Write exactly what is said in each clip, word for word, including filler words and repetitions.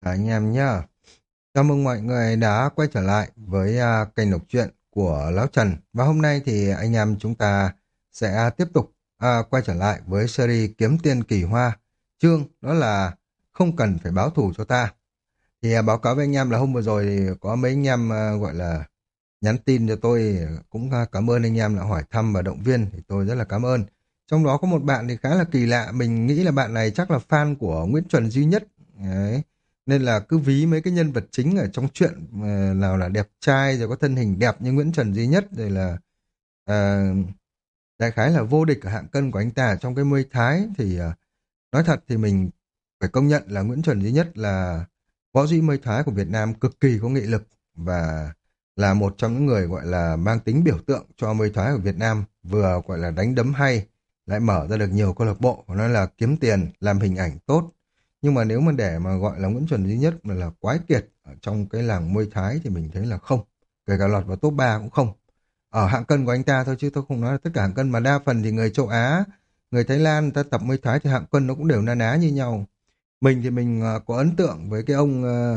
Cả anh em nhá. Chào mừng mọi người đã quay trở lại với à, kênh đọc truyện của Lão Trần. Và hôm nay thì anh em chúng ta sẽ tiếp tục à, quay trở lại với series Kiếm Tiền Kỳ Hoa. Chương đó là không cần phải báo thù cho ta. Thì à, báo cáo với anh em là hôm vừa rồi thì có mấy anh em à, gọi là nhắn tin cho tôi, cũng à, cảm ơn anh em đã hỏi thăm và động viên, thì tôi rất là cảm ơn. Trong đó có một bạn thì khá là kỳ lạ, mình nghĩ là bạn này chắc là fan của Nguyễn Chuẩn duy nhất. Đấy. Nên là cứ ví mấy cái nhân vật chính ở trong truyện ờ, nào là đẹp trai rồi có thân hình đẹp như Nguyễn Trần duy nhất, rồi là ờ, đại khái là vô địch ở hạng cân của anh ta trong cái Muay Thái. Thì ờ, nói thật thì mình phải công nhận là Nguyễn Trần duy nhất là võ sĩ Muay Thái của Việt Nam cực kỳ có nghị lực, và là một trong những người gọi là mang tính biểu tượng cho Muay Thái của Việt Nam, vừa gọi là đánh đấm hay, lại mở ra được nhiều câu lạc bộ, và nói là kiếm tiền làm hình ảnh tốt. Nhưng mà nếu mà để mà gọi là Nguyễn Chuẩn duy nhất mà là quái kiệt ở trong cái làng Muay Thái thì mình thấy là không, kể cả lọt vào top ba cũng không. Ở hạng cân của anh ta thôi, chứ tôi không nói là tất cả hạng cân, mà đa phần thì người châu Á, người Thái Lan người ta tập Muay Thái thì hạng cân nó cũng đều na ná như nhau. Mình thì mình ờ, có ấn tượng với cái ông ờ,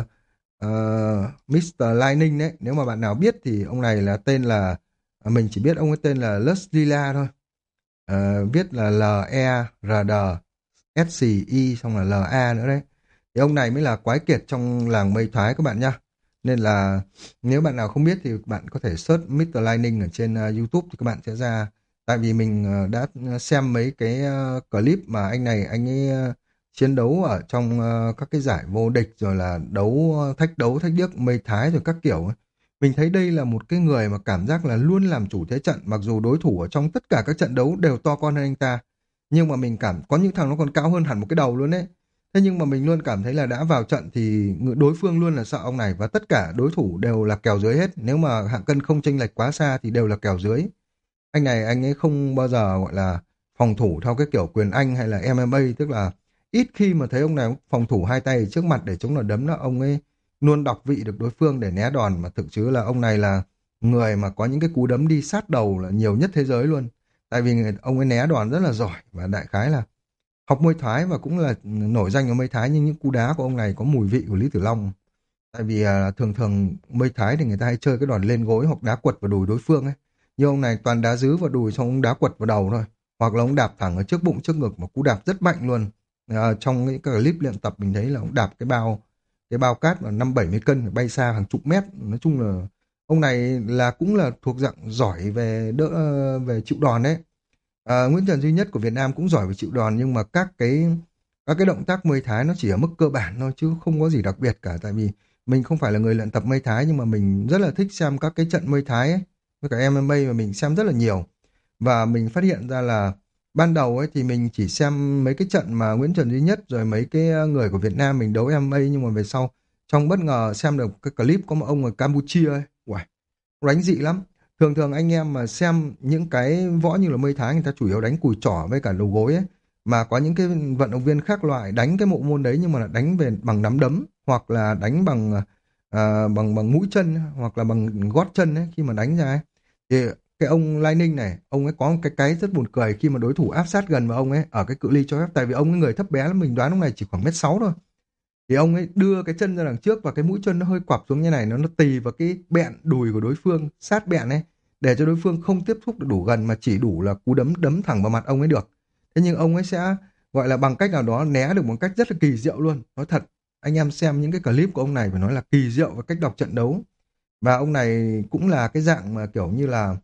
ờ, mít tơ Lightning đấy. Nếu mà bạn nào biết thì ông này là tên là, à, mình chỉ biết ông ấy tên là Lustila thôi. Ờ, viết là L-E-R-D S-C-I xong là L-A nữa đấy. Thì ông này mới là quái kiệt trong làng mây Thái các bạn nhá. Nên là nếu bạn nào không biết thì bạn có thể search mít tơ Lightning ở trên uh, YouTube thì các bạn sẽ ra. Tại vì mình uh, đã xem mấy cái uh, clip mà anh này anh ấy uh, chiến đấu ở trong uh, các cái giải vô địch, rồi là đấu uh, thách đấu thách điếc mây Thái rồi các kiểu ấy. Mình thấy đây là một cái người mà cảm giác là luôn làm chủ thế trận, mặc dù đối thủ ở trong tất cả các trận đấu đều to con hơn anh ta, nhưng mà mình cảm có những thằng nó còn cao hơn hẳn một cái đầu luôn đấy. Thế nhưng mà mình luôn cảm thấy là đã vào trận thì đối phương luôn là sợ ông này, và tất cả đối thủ đều là kèo dưới hết. Nếu mà hạng cân không chênh lệch quá xa thì đều là kèo dưới. Anh này anh ấy không bao giờ gọi là phòng thủ theo cái kiểu quyền Anh hay là em em a, tức là ít khi mà thấy ông này phòng thủ hai tay trước mặt để chống đòn đấm đó. Ông ấy luôn đọc vị được đối phương để né đòn, mà thực chứ là ông này là người mà có những cái cú đấm đi sát đầu là nhiều nhất thế giới luôn. Tại vì người, ông ấy né đòn rất là giỏi, và đại khái là học Muay Thái và cũng là nổi danh ở Muay Thái, nhưng những cú đá của ông này có mùi vị của Lý Tử Long. Tại vì à, thường thường Muay Thái thì người ta hay chơi cái đòn lên gối hoặc đá quật vào đùi đối phương ấy. Nhưng ông này toàn đá dứ vào đùi xong ông đá quật vào đầu thôi. Hoặc là ông đạp thẳng ở trước bụng trước ngực, một cú đạp rất mạnh luôn. À, trong những cái clip luyện tập mình thấy là ông đạp cái bao cái bao cát mà năm bảy mươi cân bay xa hàng chục mét. Nói chung là ông này là cũng là thuộc dạng giỏi về đỡ về chịu đòn đấy. À, Nguyễn Trần duy nhất của Việt Nam cũng giỏi về chịu đòn, nhưng mà các cái các cái động tác Muay Thái nó chỉ ở mức cơ bản thôi chứ không có gì đặc biệt cả. Tại vì mình không phải là người luyện tập Muay Thái, nhưng mà mình rất là thích xem các cái trận Muay Thái ấy, với cả em em a mà mình xem rất là nhiều. Và mình phát hiện ra là ban đầu ấy thì mình chỉ xem mấy cái trận mà Nguyễn Trần duy nhất rồi mấy cái ờ, người của Việt Nam mình đấu em em a, nhưng mà về sau trong bất ngờ xem được cái clip có một ông ở Campuchia ấy. Uầy, đánh dị lắm. Thường thường anh em mà xem những cái võ như là Mây Thái, người ta chủ yếu đánh cùi chỏ với cả đầu gối ấy, mà có những cái vận động viên khác loại đánh cái bộ môn đấy nhưng mà là đánh về bằng nắm đấm, hoặc là đánh bằng à, bằng bằng mũi chân hoặc là bằng gót chân ấy, khi mà đánh ra ấy. Thì cái ông Lai Ninh này, ông ấy có một cái cái rất buồn cười khi mà đối thủ áp sát gần vào ông ấy ở cái cự ly cho phép. Tại vì ông ấy người thấp bé lắm, mình đoán ông này chỉ khoảng mét sáu thôi, thì ông ấy đưa cái chân ra đằng trước và cái mũi chân nó hơi quặp xuống như này, nó nó tì vào cái bẹn đùi của đối phương, sát bẹn ấy, để cho đối phương không tiếp xúc được đủ gần, mà chỉ đủ là cú đấm đấm thẳng vào mặt ông ấy được. Thế nhưng ông ấy sẽ gọi là bằng cách nào đó né được một cách rất là kỳ diệu luôn. Nói thật, anh em xem những cái clip của ông này phải nói là kỳ diệu và cách đọc trận đấu. Và ông này cũng là cái dạng mà kiểu như là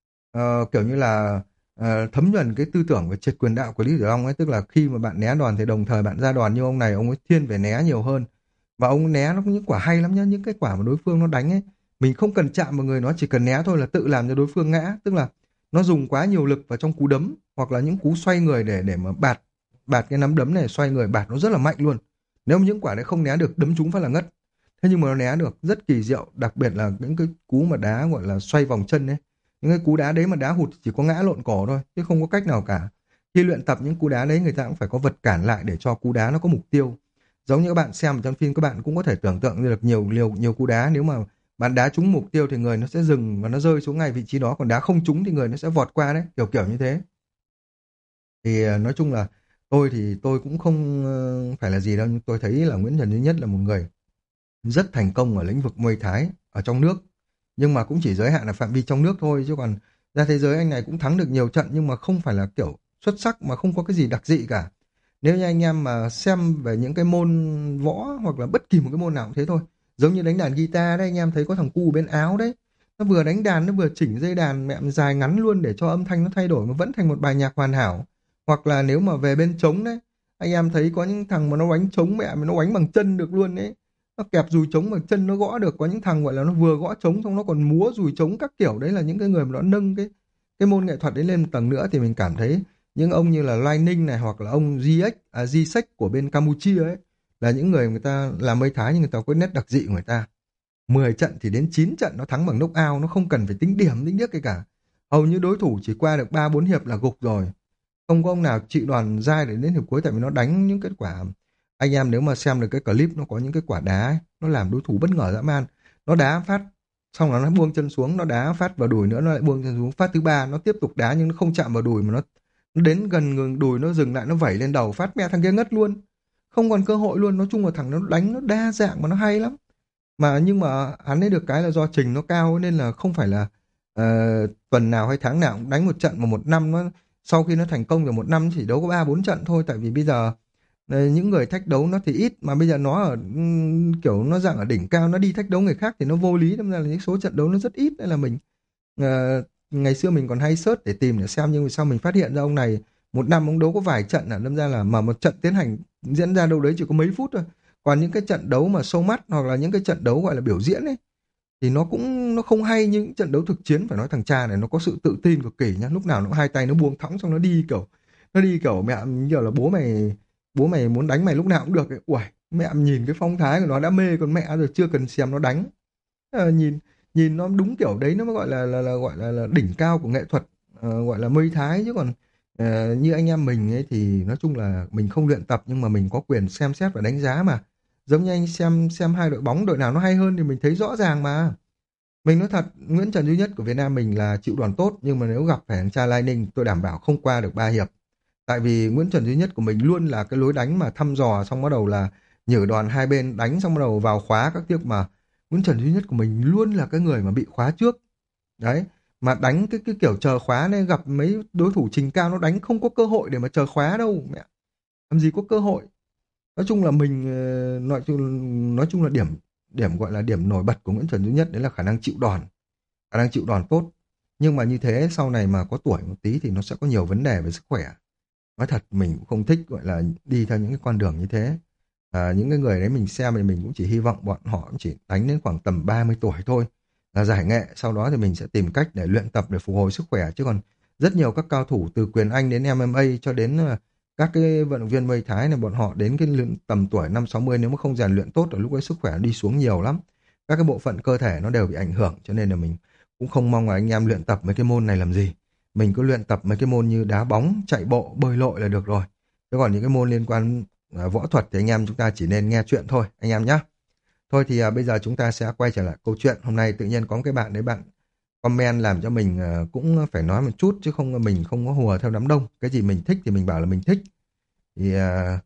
ờ, kiểu như là ờ, thấm nhuần cái tư tưởng về triệt quyền đạo của Lý Tử Long ấy, tức là khi mà bạn né đòn thì đồng thời bạn ra đòn. Như ông này, ông ấy thiên về né nhiều hơn, và ông né nó có những quả hay lắm nhá. Những cái quả mà đối phương nó đánh ấy, mình không cần chạm vào người nó, chỉ cần né thôi là tự làm cho đối phương ngã. Tức là nó dùng quá nhiều lực vào trong cú đấm hoặc là những cú xoay người để để mà bạt bạt cái nắm đấm này, xoay người bạt nó rất là mạnh luôn. Nếu mà những quả đấy không né được, đấm trúng phát là ngất. Thế nhưng mà nó né được rất kỳ diệu, đặc biệt là những cái cú mà đá gọi là xoay vòng chân ấy. Những cái cú đá đấy mà đá hụt chỉ có ngã lộn cổ thôi, chứ không có cách nào cả. Khi luyện tập những cú đá đấy, người ta cũng phải có vật cản lại để cho cú đá nó có mục tiêu. Giống như các bạn xem ở trong phim, các bạn cũng có thể tưởng tượng được nhiều nhiều nhiều cú đá, nếu mà bạn đá trúng mục tiêu thì người nó sẽ dừng và nó rơi xuống ngay vị trí đó, còn đá không trúng thì người nó sẽ vọt qua đấy, kiểu kiểu như thế. Thì ờ, nói chung là tôi thì tôi cũng không ờ, phải là gì đâu, nhưng tôi thấy là Nguyễn Trần Duy Nhất là một người rất thành công ở lĩnh vực Muay Thái ở trong nước, nhưng mà cũng chỉ giới hạn ở phạm vi trong nước thôi, chứ còn ra thế giới anh này cũng thắng được nhiều trận, nhưng mà không phải là kiểu xuất sắc, mà không có cái gì đặc dị cả. Nếu như anh em mà xem về những cái môn võ hoặc là bất kỳ một cái môn nào cũng thế thôi, giống như đánh đàn guitar đấy, anh em thấy có thằng cu bên áo đấy, nó vừa đánh đàn nó vừa chỉnh dây đàn mẹ dài ngắn luôn để cho âm thanh nó thay đổi mà vẫn thành một bài nhạc hoàn hảo. Hoặc là nếu mà về bên trống đấy, anh em thấy có những thằng mà nó đánh trống mẹ mà nó đánh bằng chân được luôn đấy, nó kẹp dùi trống bằng chân nó gõ được, có những thằng gọi là nó vừa gõ trống xong nó còn múa dùi trống các kiểu, đấy là những cái người mà nó nâng cái cái môn nghệ thuật đấy lên một tầng nữa. Thì mình cảm thấy những ông như là Lai Ninh này hoặc là ông gi ếch à, G-Sech của bên Campuchia ấy là những người người ta làm Mây Thái nhưng người ta có nét đặc dị của người ta. Mười trận thì đến chín trận nó thắng bằng knock-out, nó không cần phải tính điểm tính nhất cái cả. Hầu như đối thủ chỉ qua được ba bốn hiệp là gục rồi. Không có ông nào chịu đòn dai để đến hiệp cuối, tại vì nó đánh những kết quả. Anh em nếu mà xem được cái clip nó có những cái quả đá ấy, nó làm đối thủ bất ngờ dã man. Nó đá phát xong là nó buông chân xuống, nó đá phát vào đùi nữa, nó lại buông chân xuống, phát thứ ba nó tiếp tục đá nhưng nó không chạm vào đùi mà nó, nó đến gần ngừng đùi nó dừng lại, nó vẩy lên đầu phát mẹ thằng kia ngất luôn, không còn cơ hội luôn. Nói chung là thằng nó đánh nó đa dạng mà nó hay lắm. Mà nhưng mà hắn ấy được cái là do trình nó cao nên là không phải là ờ, tuần nào hay tháng nào cũng đánh một trận, mà một năm nó sau khi nó thành công rồi một năm chỉ đấu có ba bốn trận thôi. Tại vì bây giờ ờ, những người thách đấu nó thì ít, mà bây giờ nó ở ừm, kiểu nó dạng ở đỉnh cao, nó đi thách đấu người khác thì nó vô lý, đâm ra là những số trận đấu nó rất ít. Nên là mình ờ, ngày xưa mình còn hay search để tìm để xem, nhưng mà sau mình phát hiện ra ông này một năm ông đấu có vài trận, à đâm ra là mà một trận tiến hành diễn ra đâu đấy chỉ có mấy phút thôi. Còn những cái trận đấu mà show mắt hoặc là những cái trận đấu gọi là biểu diễn ấy thì nó cũng nó không hay như những trận đấu thực chiến. Phải nói thằng cha này nó có sự tự tin cực kỳ nhá, lúc nào nó cũng hai tay nó buông thõng, xong nó đi kiểu nó đi kiểu mẹ như là bố mày bố mày muốn đánh mày lúc nào cũng được ấy. Uầy, mẹ nhìn cái phong thái của nó đã mê còn mẹ rồi, chưa cần xem nó đánh. Ờ, nhìn nhìn nó đúng kiểu đấy nó mới gọi là là, là gọi là, là đỉnh cao của nghệ thuật, ờ, gọi là Mây Thái. Chứ còn ờ, như anh em mình ấy thì nói chung là mình không luyện tập nhưng mà mình có quyền xem xét và đánh giá mà. Giống như anh xem xem hai đội bóng, đội nào nó hay hơn thì mình thấy rõ ràng mà. Mình nói thật, Nguyễn Trần Duy Nhất của Việt Nam mình là chịu đòn tốt, nhưng mà nếu gặp phải thằng cha Lai Ninh tôi đảm bảo không qua được ba hiệp. Tại vì Nguyễn Trần Duy Nhất của mình luôn là cái lối đánh mà thăm dò, xong bắt đầu là nhử đòn hai bên đánh, xong bắt đầu vào khóa các tiếc. Mà Nguyễn Trần Duy Nhất của mình luôn là cái người mà bị khóa trước. Đấy, mà đánh cái cái kiểu chờ khóa này, gặp mấy đối thủ trình cao nó đánh không có cơ hội để mà chờ khóa đâu mẹ. Làm gì có cơ hội. Nói chung là mình ờ, nói chung nói chung là điểm điểm gọi là điểm nổi bật của Nguyễn Trần Duy Nhất đấy là khả năng chịu đòn, khả năng chịu đòn tốt. Nhưng mà như thế sau này mà có tuổi một tí thì nó sẽ có nhiều vấn đề về sức khỏe. Nói thật mình cũng không thích gọi là đi theo những cái con đường như thế. À, những cái người đấy mình xem thì mình cũng chỉ hy vọng bọn họ cũng chỉ đánh đến khoảng tầm ba mươi tuổi thôi là giải nghệ, sau đó thì mình sẽ tìm cách để luyện tập để phục hồi sức khỏe. Chứ còn rất nhiều các cao thủ từ quyền Anh đến em em a cho đến ờ, các cái vận động viên Mây Thái này, bọn họ đến cái luyện- tầm tuổi năm sáu mươi nếu mà không rèn luyện tốt ở lúc ấy sức khỏe nó đi xuống nhiều lắm. Các cái bộ phận cơ thể nó đều bị ảnh hưởng, cho nên là mình cũng không mong là anh em luyện tập mấy cái môn này làm gì. Mình cứ luyện tập mấy cái môn như đá bóng, chạy bộ, bơi lội là được rồi. Thế còn những cái môn liên quan à, võ thuật thì anh em chúng ta chỉ nên nghe chuyện thôi anh em nhé. Thôi thì à, bây giờ chúng ta sẽ quay trở lại câu chuyện. Hôm nay tự nhiên có một cái bạn đấy, bạn comment làm cho mình à, cũng phải nói một chút, chứ không mình không có hùa theo đám đông. Cái gì mình thích thì mình bảo là mình thích. Thì à,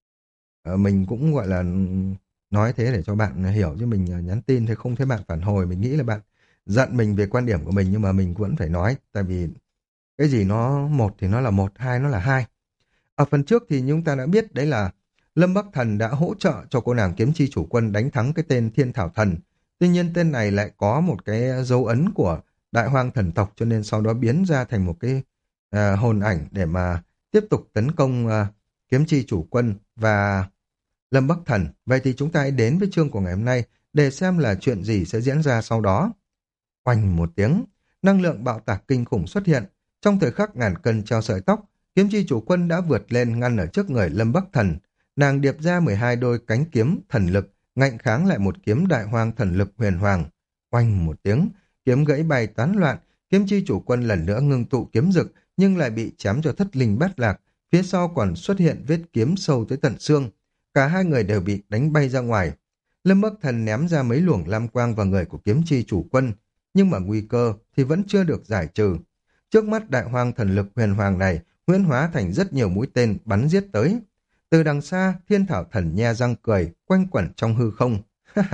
à, mình cũng gọi là nói thế để cho bạn hiểu, chứ mình à, nhắn tin thì không thấy bạn phản hồi. Mình nghĩ là bạn giận mình về quan điểm của mình, nhưng mà mình vẫn phải nói. Tại vì cái gì nó một thì nó là một, hai nó là hai. Ở phần trước thì chúng ta đã biết đấy là Lâm Bắc Thần đã hỗ trợ cho cô nàng kiếm chi chủ quân đánh thắng cái tên Thiên Thảo Thần. Tuy nhiên tên này lại có một cái dấu ấn của Đại Hoang thần tộc, cho nên sau đó biến ra thành một cái à, hồn ảnh để mà tiếp tục tấn công à, kiếm chi chủ quân và Lâm Bắc Thần. Vậy thì chúng ta hãy đến với chương của ngày hôm nay để xem là chuyện gì sẽ diễn ra sau đó. Oanh một tiếng, năng lượng bạo tạc kinh khủng xuất hiện. Trong thời khắc ngàn cân treo sợi tóc, kiếm chi chủ quân đã vượt lên ngăn ở trước người Lâm Bắc Thần. Nàng điệp ra mười hai đôi cánh kiếm thần lực, ngạnh kháng lại một kiếm đại hoang thần lực huyền hoàng. Oanh một tiếng, kiếm gãy bay tán loạn, kiếm chi chủ quân lần nữa ngưng tụ kiếm rực, nhưng lại bị chém cho thất linh bát lạc. Phía sau còn xuất hiện vết kiếm sâu tới tận xương. Cả hai người đều bị đánh bay ra ngoài. Lâm Bắc Thần ném ra mấy luồng lam quang vào người của kiếm chi chủ quân, nhưng mà nguy cơ thì vẫn chưa được giải trừ. Trước mắt đại hoang thần lực huyền hoàng này huyễn hóa thành rất nhiều mũi tên bắn giết tới. Từ đằng xa, Thiên Thảo Thần nhe răng cười, quanh quẩn trong hư không.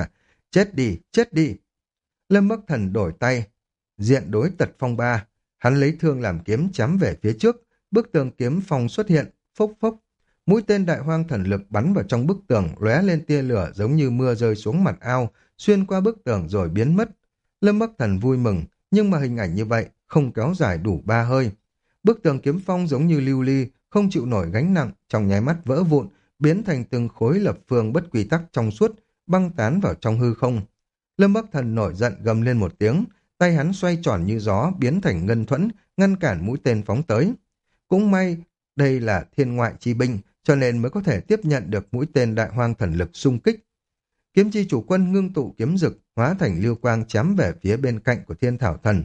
Chết đi, chết đi. Lâm Bắc Thần đổi tay, diện đối tật phong ba. Hắn lấy thương làm kiếm chém về phía trước, bức tường kiếm phong xuất hiện, phốc phốc. Mũi tên đại hoang thần lực bắn vào trong bức tường, lóe lên tia lửa giống như mưa rơi xuống mặt ao, xuyên qua bức tường rồi biến mất. Lâm Bắc Thần vui mừng, nhưng mà hình ảnh như vậy không kéo dài đủ ba hơi. Bức tường kiếm phong giống như lưu ly, không chịu nổi gánh nặng, trong nháy mắt vỡ vụn, biến thành từng khối lập phương bất quy tắc trong suốt, băng tán vào trong hư không. Lâm Bắc Thần nổi giận gầm lên một tiếng, tay hắn xoay tròn như gió, biến thành ngân thuẫn, ngăn cản mũi tên phóng tới. Cũng may, đây là thiên ngoại chi binh, cho nên mới có thể tiếp nhận được mũi tên đại hoang thần lực xung kích. Kiếm chi chủ quân ngưng tụ kiếm dực, hóa thành lưu quang chém về phía bên cạnh của thiên thảo thần.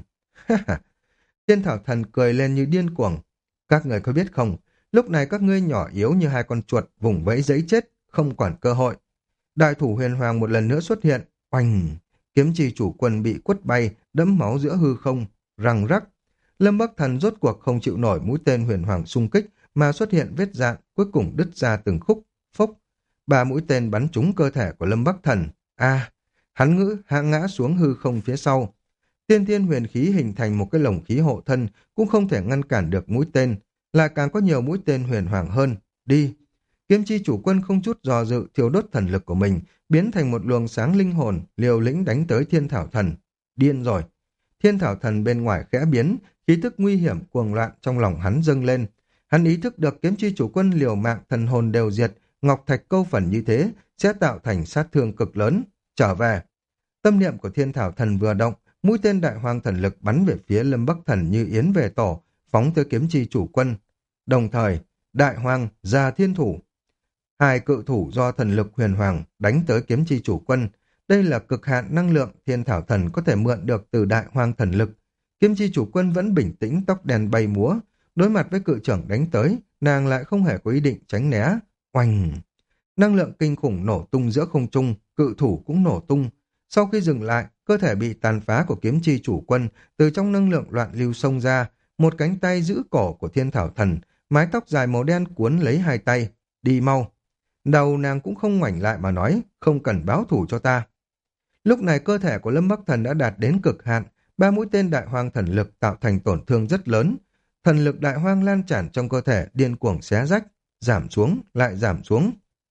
Thiên thảo thần cười lên như điên cuồng. Các người có biết không, lúc này các ngươi nhỏ yếu như hai con chuột vùng vẫy giấy chết, không còn cơ hội. Đại thủ huyền hoàng một lần nữa xuất hiện, oanh, kiếm chi chủ quân bị quất bay, đẫm máu giữa hư không, răng rắc. Lâm Bắc Thần rốt cuộc không chịu nổi mũi tên huyền hoàng xung kích mà xuất hiện vết dạn, cuối cùng đứt ra từng khúc, phốc. Ba mũi tên bắn trúng cơ thể của Lâm Bắc Thần. A, hắn ngữ hạ ngã xuống hư không phía sau. Tiên thiên huyền khí hình thành một cái lồng khí hộ thân, cũng không thể ngăn cản được mũi tên, lại càng có nhiều mũi tên huyền hoàng hơn. Đi! Kiếm chi chủ quân không chút dò dự thiêu đốt thần lực của mình, biến thành một luồng sáng linh hồn, liều lĩnh đánh tới thiên thảo thần. Điên rồi! Thiên thảo thần bên ngoài khẽ biến, khí tức nguy hiểm cuồng loạn trong lòng hắn dâng lên. Hắn ý thức được kiếm chi chủ quân liều mạng thần hồn đều diệt, ngọc thạch câu phần như thế sẽ tạo thành sát thương cực lớn. Trở về! Tâm niệm của thiên thảo thần vừa động, mũi tên đại hoang thần lực bắn về phía Lâm Bắc Thần như yến về tổ, phóng tới kiếm chi chủ quân. Đồng thời, đại hoang ra thiên thủ. Hai cự thủ do thần lực huyền hoàng đánh tới kiếm chi chủ quân. Đây là cực hạn năng lượng thiên thảo thần có thể mượn được từ đại hoang thần lực. Kiếm chi chủ quân vẫn bình tĩnh, tóc đen bay múa. Đối mặt với cự trưởng đánh tới, nàng lại không hề có ý định tránh né. Oanh! Năng lượng kinh khủng nổ tung giữa không trung, cự thủ cũng nổ tung. Sau khi dừng lại, cơ thể bị tàn phá của kiếm chi chủ quân từ trong năng lượng loạn lưu xông ra, một cánh tay giữ cổ của thiên thảo thần, mái tóc dài màu đen cuốn lấy hai tay. Đi mau! Đầu nàng cũng không ngoảnh lại mà nói, không cần báo thủ cho ta. Lúc này cơ thể của Lâm Bắc Thần đã đạt đến cực hạn, ba mũi tên đại hoang thần lực tạo thành tổn thương rất lớn. Thần lực đại hoang lan tràn trong cơ thể điên cuồng xé rách, giảm xuống, lại giảm xuống.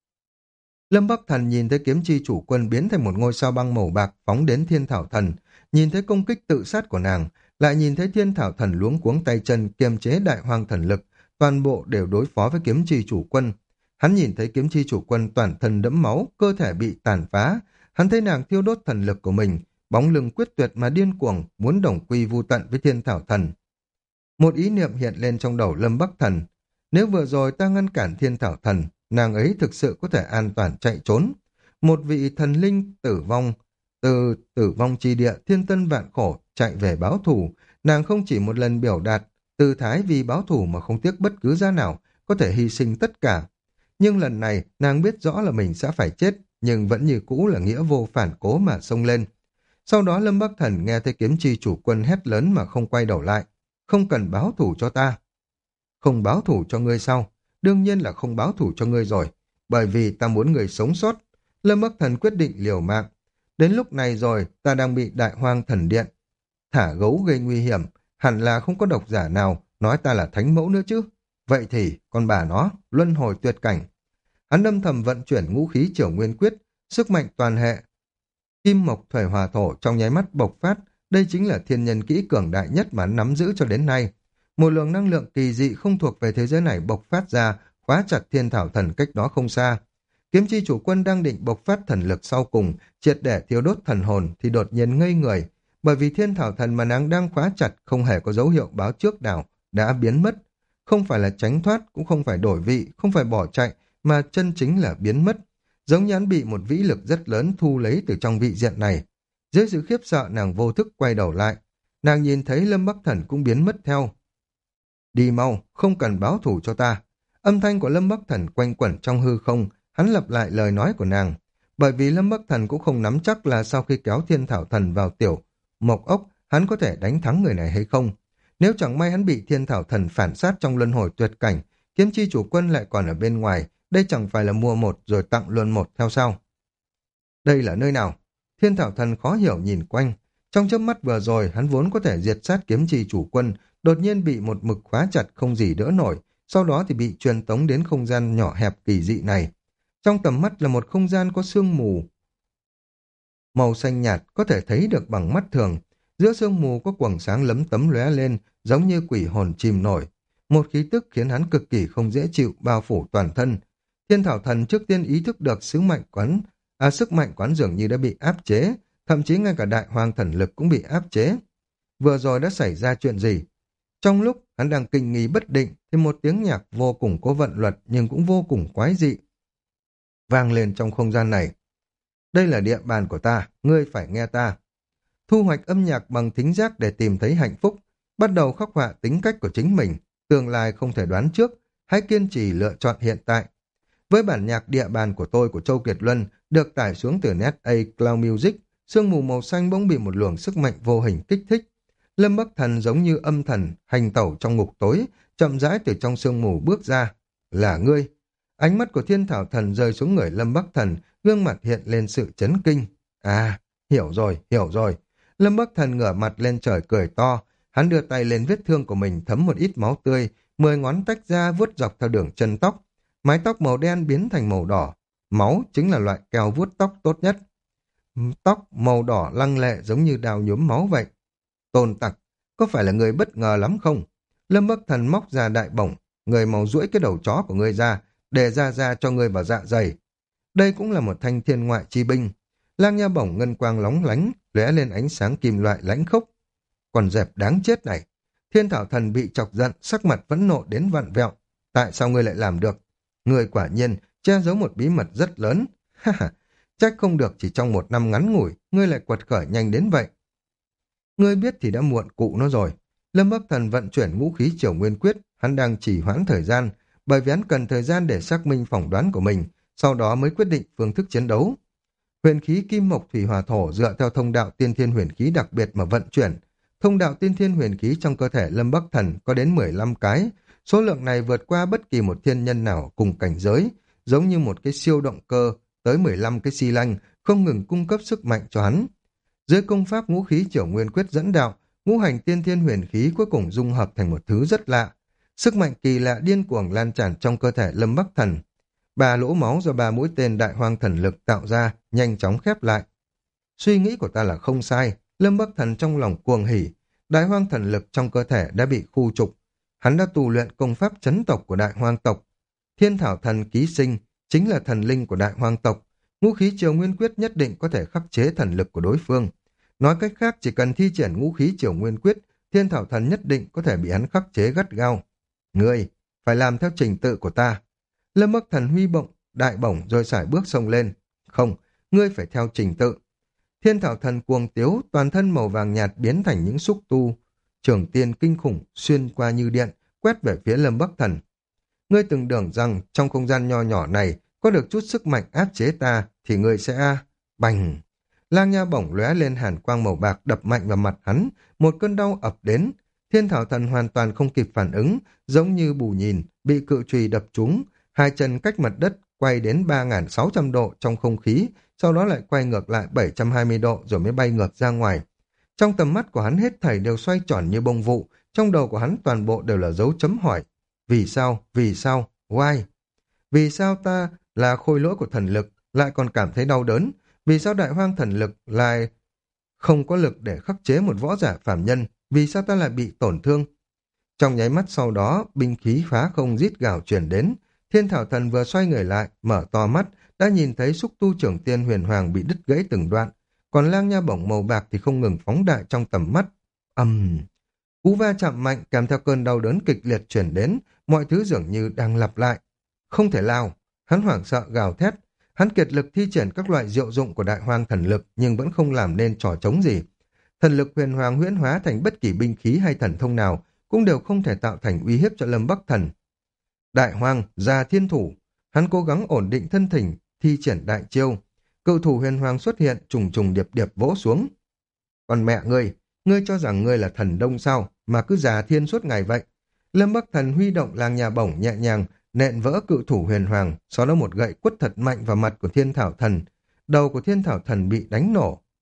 Lâm Bắc Thần nhìn thấy kiếm chi chủ quân biến thành một ngôi sao băng màu bạc phóng đến thiên thảo thần, nhìn thấy công kích tự sát của nàng, lại nhìn thấy thiên thảo thần luống cuống tay chân kiềm chế đại hoang thần lực, toàn bộ đều đối phó với kiếm chi chủ quân. Hắn nhìn thấy kiếm chi chủ quân toàn thân đẫm máu, cơ thể bị tàn phá, hắn thấy nàng thiêu đốt thần lực của mình, bóng lưng quyết tuyệt mà điên cuồng, muốn đồng quy vu tận với thiên thảo thần. Một ý niệm hiện lên trong đầu Lâm Bắc Thần, nếu vừa rồi ta ngăn cản thiên thảo thần, nàng ấy thực sự có thể an toàn chạy trốn. Một vị thần linh tử vong, từ tử vong chi địa thiên tân vạn khổ chạy về báo thù, nàng không chỉ một lần biểu đạt tư thái vì báo thù mà không tiếc bất cứ giá nào, có thể hy sinh tất cả. Nhưng lần này nàng biết rõ là mình sẽ phải chết, nhưng vẫn như cũ là nghĩa vô phản cố mà xông lên. Sau đó Lâm Bắc Thần nghe thấy kiếm chi chủ quân hét lớn mà không quay đầu lại. Không cần báo thù cho ta. Không báo thù cho ngươi sao? Đương nhiên là không báo thù cho ngươi rồi, bởi vì ta muốn người sống sót. Lâm Bắc Thần quyết định liều mạng. Đến lúc này rồi, ta đang bị đại hoang thần điện thả gấu gây nguy hiểm, hẳn là không có độc giả nào nói ta là thánh mẫu nữa chứ. Vậy thì, con bà nó, luân hồi tuyệt cảnh. Hắn âm thầm vận chuyển ngũ khí triểu nguyên quyết, sức mạnh toàn hệ. Kim mộc thủy hỏa thổ trong nháy mắt bộc phát, đây chính là thiên nhân kỹ cường đại nhất mà hắn nắm giữ cho đến nay. Một lượng năng lượng kỳ dị không thuộc về thế giới này bộc phát ra, khóa chặt thiên thảo thần cách đó không xa. Kiếm chi chủ quân đang định bộc phát thần lực sau cùng, triệt để thiêu đốt thần hồn thì đột nhiên ngây người, bởi vì thiên thảo thần mà nàng đang khóa chặt không hề có dấu hiệu báo trước nào, đã biến mất. Không phải là tránh thoát, cũng không phải đổi vị, không phải bỏ chạy, mà chân chính là biến mất. Giống như hắn bị một vĩ lực rất lớn thu lấy từ trong vị diện này. Dưới sự khiếp sợ nàng vô thức quay đầu lại. Nàng nhìn thấy Lâm Bắc Thần cũng biến mất theo. Đi mau, không cần báo thủ cho ta. Âm thanh của Lâm Bắc Thần quanh quẩn trong hư không, hắn lặp lại lời nói của nàng. Bởi vì Lâm Bắc Thần cũng không nắm chắc là sau khi kéo thiên thảo thần vào tiểu mộc ốc, hắn có thể đánh thắng người này hay không. Nếu chẳng may hắn bị thiên thảo thần phản sát trong luân hồi tuyệt cảnh, kiếm chi chủ quân lại còn ở bên ngoài, đây chẳng phải là mua một rồi tặng luôn một theo sau. Đây là nơi nào? Thiên Thảo Thần khó hiểu nhìn quanh. Trong chớp mắt vừa rồi, hắn vốn có thể diệt sát kiếm trì chủ quân, đột nhiên bị một mực khóa chặt không gì đỡ nổi, sau đó thì bị truyền tống đến không gian nhỏ hẹp kỳ dị này. Trong tầm mắt là một không gian có sương mù, màu xanh nhạt có thể thấy được bằng mắt thường. Giữa sương mù có quầng sáng lấm tấm lóe lên, giống như quỷ hồn chìm nổi. Một khí tức khiến hắn cực kỳ không dễ chịu, bao phủ toàn thân. Thiên Thảo Thần trước tiên ý thức được sứ mệnh quán, à, sức mạnh quán dường như đã bị áp chế, thậm chí ngay cả đại hoang thần lực cũng bị áp chế. Vừa rồi đã xảy ra chuyện gì? Trong lúc hắn đang kinh nghi bất định, thì một tiếng nhạc vô cùng có vận luật nhưng cũng vô cùng quái dị vang lên trong không gian này. Đây là địa bàn của ta, ngươi phải nghe ta. Thu hoạch âm nhạc bằng thính giác để tìm thấy hạnh phúc, bắt đầu khắc họa tính cách của chính mình, tương lai không thể đoán trước, hãy kiên trì lựa chọn hiện tại. Với bản nhạc địa bàn của tôi của Châu Kiệt Luân được tải xuống từ Net A Cloud Music, sương mù màu xanh bỗng bị một luồng sức mạnh vô hình kích thích. Lâm Bắc Thần giống như âm thần, hành tẩu trong ngục tối, chậm rãi từ trong sương mù bước ra. Là ngươi. Ánh mắt của Thiên Thảo Thần rơi xuống người Lâm Bắc Thần, gương mặt hiện lên sự chấn kinh. À, hiểu rồi, hiểu rồi. Lâm Bắc Thần ngửa mặt lên trời cười to, hắn đưa tay lên vết thương của mình thấm một ít máu tươi, mười ngón tách ra vuốt dọc theo đường chân tóc. Mái tóc màu đen biến thành màu đỏ, máu chính là loại keo vuốt tóc tốt nhất. Tóc màu đỏ lăng lệ giống như đào nhuốm máu vậy. Tôn tặc, có phải là người bất ngờ lắm không? Lâm Bắc Thần móc ra đại bổng, người màu duỗi cái đầu chó của ngươi ra, để ra ra cho ngươi vào dạ dày. Đây cũng là một thanh thiên ngoại chi binh. Lang nha bổng ngân quang lóng lánh, lóe lên ánh sáng kim loại lãnh khốc. Còn dẹp đáng chết này. Thiên Thảo Thần bị chọc giận, sắc mặt vẫn nộ đến vặn vẹo. Tại sao ngươi lại làm được? Ngươi quả nhiên che giấu một bí mật rất lớn. Ha ha, trách không được chỉ trong một năm ngắn ngủi, ngươi lại quật khởi nhanh đến vậy. Ngươi biết thì đã muộn cụ nó rồi. Lâm Bắc Thần vận chuyển ngũ khí triều nguyên quyết, hắn đang trì hoãn thời gian, bởi vì hắn cần thời gian để xác minh phỏng đoán của mình, sau đó mới quyết định phương thức chiến đấu. Huyền khí kim mộc thủy hỏa thổ dựa theo thông đạo tiên thiên huyền khí đặc biệt mà vận chuyển. Thông đạo tiên thiên huyền khí trong cơ thể Lâm Bắc Thần có đến mười lăm cái, số lượng này vượt qua bất kỳ một thiên nhân nào cùng cảnh giới, giống như một cái siêu động cơ tới mười lăm cái xi lanh, không ngừng cung cấp sức mạnh cho hắn. Dưới công pháp ngũ khí triều nguyên quyết dẫn đạo, ngũ hành tiên thiên huyền khí cuối cùng dung hợp thành một thứ rất lạ. Sức mạnh kỳ lạ điên cuồng lan tràn trong cơ thể Lâm Bắc Thần. Ba lỗ máu do ba mũi tên đại hoang thần lực tạo ra nhanh chóng khép lại. Suy nghĩ của ta là không sai, Lâm Bắc Thần trong lòng cuồng hỉ, đại hoang thần lực trong cơ thể đã bị khu trục. Hắn đã tu luyện công pháp chấn tộc của đại hoang tộc. Thiên Thảo Thần ký sinh chính là thần linh của đại hoang tộc. Ngũ khí triều nguyên quyết nhất định có thể khắc chế thần lực của đối phương. Nói cách khác, chỉ cần thi triển ngũ khí triều nguyên quyết, Thiên Thảo Thần nhất định có thể bị hắn khắc chế gắt gao. Ngươi phải làm theo trình tự của ta. Lâm Bắc Thần huy bổng đại bổng rồi sải bước xông lên. Không, ngươi phải theo trình tự. Thiên Thảo Thần cuồng tiếu, toàn thân màu vàng nhạt biến thành những xúc tu trường tiên kinh khủng xuyên qua như điện, quét về phía Lâm Bắc Thần. Ngươi từng tưởng rằng trong không gian nho nhỏ này có được chút sức mạnh áp chế ta thì ngươi sẽ bành. Lang nha bổng lóe lên hàn quang màu bạc đập mạnh vào mặt hắn, một cơn đau ập đến. Thiên Thảo Thần hoàn toàn không kịp phản ứng, giống như bù nhìn, bị cự chùy đập trúng, hai chân cách mặt đất quay đến ba nghìn sáu trăm độ trong không khí, sau đó lại quay ngược lại bảy trăm hai mươi độ rồi mới bay ngược ra ngoài. Trong tầm mắt của hắn hết thảy đều xoay tròn như bông vụ, trong đầu của hắn toàn bộ đều là dấu chấm hỏi. Vì sao? Vì sao? Why? Vì sao ta là khôi lỗi của thần lực lại còn cảm thấy đau đớn? Vì sao đại hoang thần lực lại không có lực để khắc chế một võ giả phàm nhân? Vì sao ta lại bị tổn thương? Trong nháy mắt sau đó, binh khí phá không rít gào truyền đến. Thiên Thảo Thần vừa xoay người lại, mở to mắt, đã nhìn thấy xúc tu trưởng tiên huyền hoàng bị đứt gãy từng đoạn. Còn lang nha bổng màu bạc thì không ngừng phóng đại trong tầm mắt. Ầm! Cú va chạm mạnh kèm theo cơn đau đớn kịch liệt truyền đến, mọi thứ dường như đang lặp lại. Không thể lao! Hắn hoảng sợ gào thét. Hắn kiệt lực thi triển các loại diệu dụng của đại hoang thần lực nhưng vẫn không làm nên trò trống gì. Thần lực huyền hoàng huyễn hóa thành bất kỳ binh khí hay thần thông nào cũng đều không thể tạo thành uy hiếp cho Lâm Bắc Thần. Đại hoang, già thiên thủ. Hắn cố gắng ổn định thân thỉnh, thi triển đại chiêu. Cự thủ huyền hoàng xuất hiện, trùng trùng điệp điệp vỗ xuống. Còn mẹ ngươi, ngươi cho rằng ngươi là thần đông sao, mà cứ già thiên suốt ngày vậy. Lâm Bắc Thần huy động lang nha bổng nhẹ nhàng, nện vỡ cự thủ huyền hoàng, sau đó một gậy quất thật mạnh vào mặt của Thiên Thảo Thần. Đầu của Thiên Thảo Thần bị đánh nổ,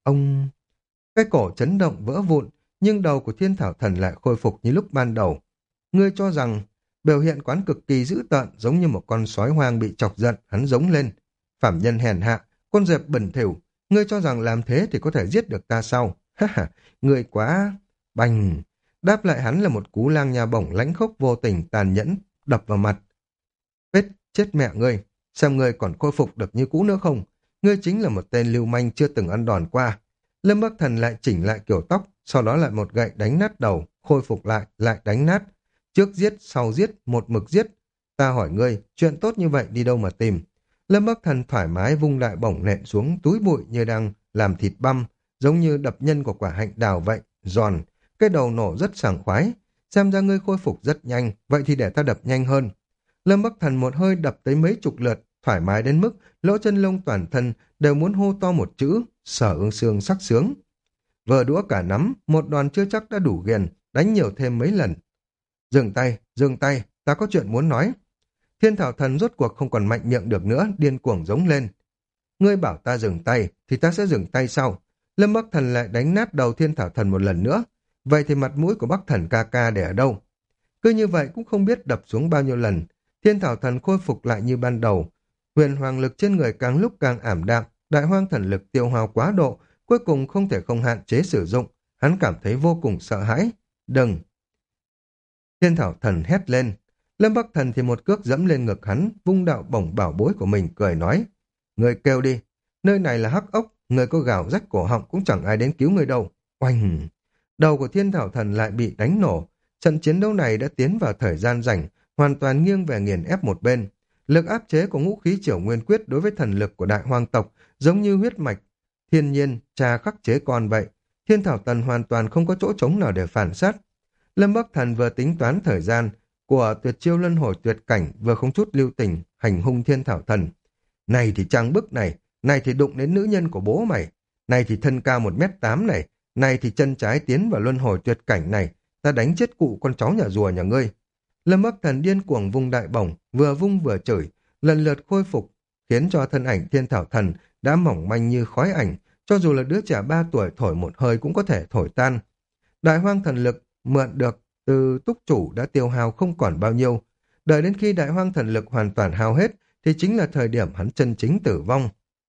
Ông... Cái cổ chấn động vỡ vụn, nhưng đầu của thiên thảo thần lại khôi phục như lúc ban đầu. Ngươi cho rằng, biểu hiện quán cực kỳ dữ tợn giống như một con sói hoang bị chọc giận, hắn giống lên. Phạm nhân hèn hạ, con dẹp bẩn thỉu, ngươi cho rằng làm thế thì có thể giết được ta sao? Ha ha, ngươi quá... Bành! Đáp lại hắn là một cú lang nha bổng lãnh khốc vô tình tàn nhẫn, đập vào mặt. Vết, chết mẹ ngươi, xem ngươi còn khôi phục được như cũ nữa không? Ngươi chính là một tên lưu manh chưa từng ăn đòn qua. Lâm Bắc Thần lại chỉnh lại kiểu tóc, sau đó lại một gậy đánh nát đầu, khôi phục lại, lại đánh nát. Trước giết, sau giết, một mực giết. Ta hỏi ngươi, chuyện tốt như vậy đi đâu mà tìm? Lâm Bắc Thần thoải mái vung đại bổng nện xuống túi bụi như đang làm thịt băm, giống như đập nhân của quả hạnh đào vậy, giòn. Cái đầu nổ rất sảng khoái. Xem ra ngươi khôi phục rất nhanh, vậy thì để ta đập nhanh hơn. Lâm Bắc Thần một hơi đập tới mấy chục lượt, thoải mái đến mức lỗ chân lông toàn thân đều muốn hô to một chữ, sở ương xương sắc sướng. Vờ đũa cả nắm, một đòn chưa chắc đã đủ ghiền, đánh nhiều thêm mấy lần. Dừng tay, dừng tay, ta có chuyện muốn nói. Thiên thảo thần rốt cuộc không còn mạnh miệng được nữa, điên cuồng giống lên. Ngươi bảo ta dừng tay, thì ta sẽ dừng tay sau. Lâm Bắc Thần lại đánh nát đầu thiên thảo thần một lần nữa. Vậy thì mặt mũi của Bắc Thần ca ca để ở đâu? Cứ như vậy cũng không biết đập xuống bao nhiêu lần. Thiên thảo thần khôi phục lại như ban đầu. Huyền hoàng lực trên người càng lúc càng ảm đạm, đại hoang thần lực tiêu hao quá độ, cuối cùng không thể không hạn chế sử dụng. Hắn cảm thấy vô cùng sợ hãi. Đừng! Thiên thảo thần hét lên. Lâm Bắc Thần thì một cước dẫm lên ngực hắn, vung đạo bổng bảo bối của mình, cười nói. Người kêu đi, nơi này là hắc ốc, người có gào rách cổ họng cũng chẳng ai đến cứu người đâu. Oanh! Đầu của thiên thảo thần lại bị đánh nổ. Trận chiến đấu này đã tiến vào thời gian rảnh, hoàn toàn nghiêng về nghiền ép một bên. Lực áp chế của ngũ khí triểu nguyên quyết đối với thần lực của đại hoang tộc giống như huyết mạch. Thiên nhiên, cha khắc chế con vậy. Thiên thảo thần hoàn toàn không có chỗ trống nào để phản sát. Lâm Bắc Thần vừa tính toán thời gian của tuyệt chiêu luân hồi tuyệt cảnh, vừa không chút lưu tình hành hung thiên thảo thần. Này thì trang bức này, này thì đụng đến nữ nhân của bố mày, này thì thân cao một mét tám này, này thì chân trái tiến vào luân hồi tuyệt cảnh này, ta đánh chết cụ con cháu nhà rùa nhà ngươi. Lâm Bắc Thần điên cuồng vung đại bổng, vừa vung vừa chửi, lần lượt khôi phục, khiến cho thân ảnh thiên thảo thần đã mỏng manh như khói ảnh, cho dù là đứa trẻ ba tuổi thổi một hơi cũng có thể thổi tan. Đại hoang thần lực mượn được từ túc chủ đã tiêu hao không còn bao nhiêu. Đợi đến khi đại hoang thần lực hoàn toàn hao hết, thì chính là thời điểm hắn chân chính tử vong.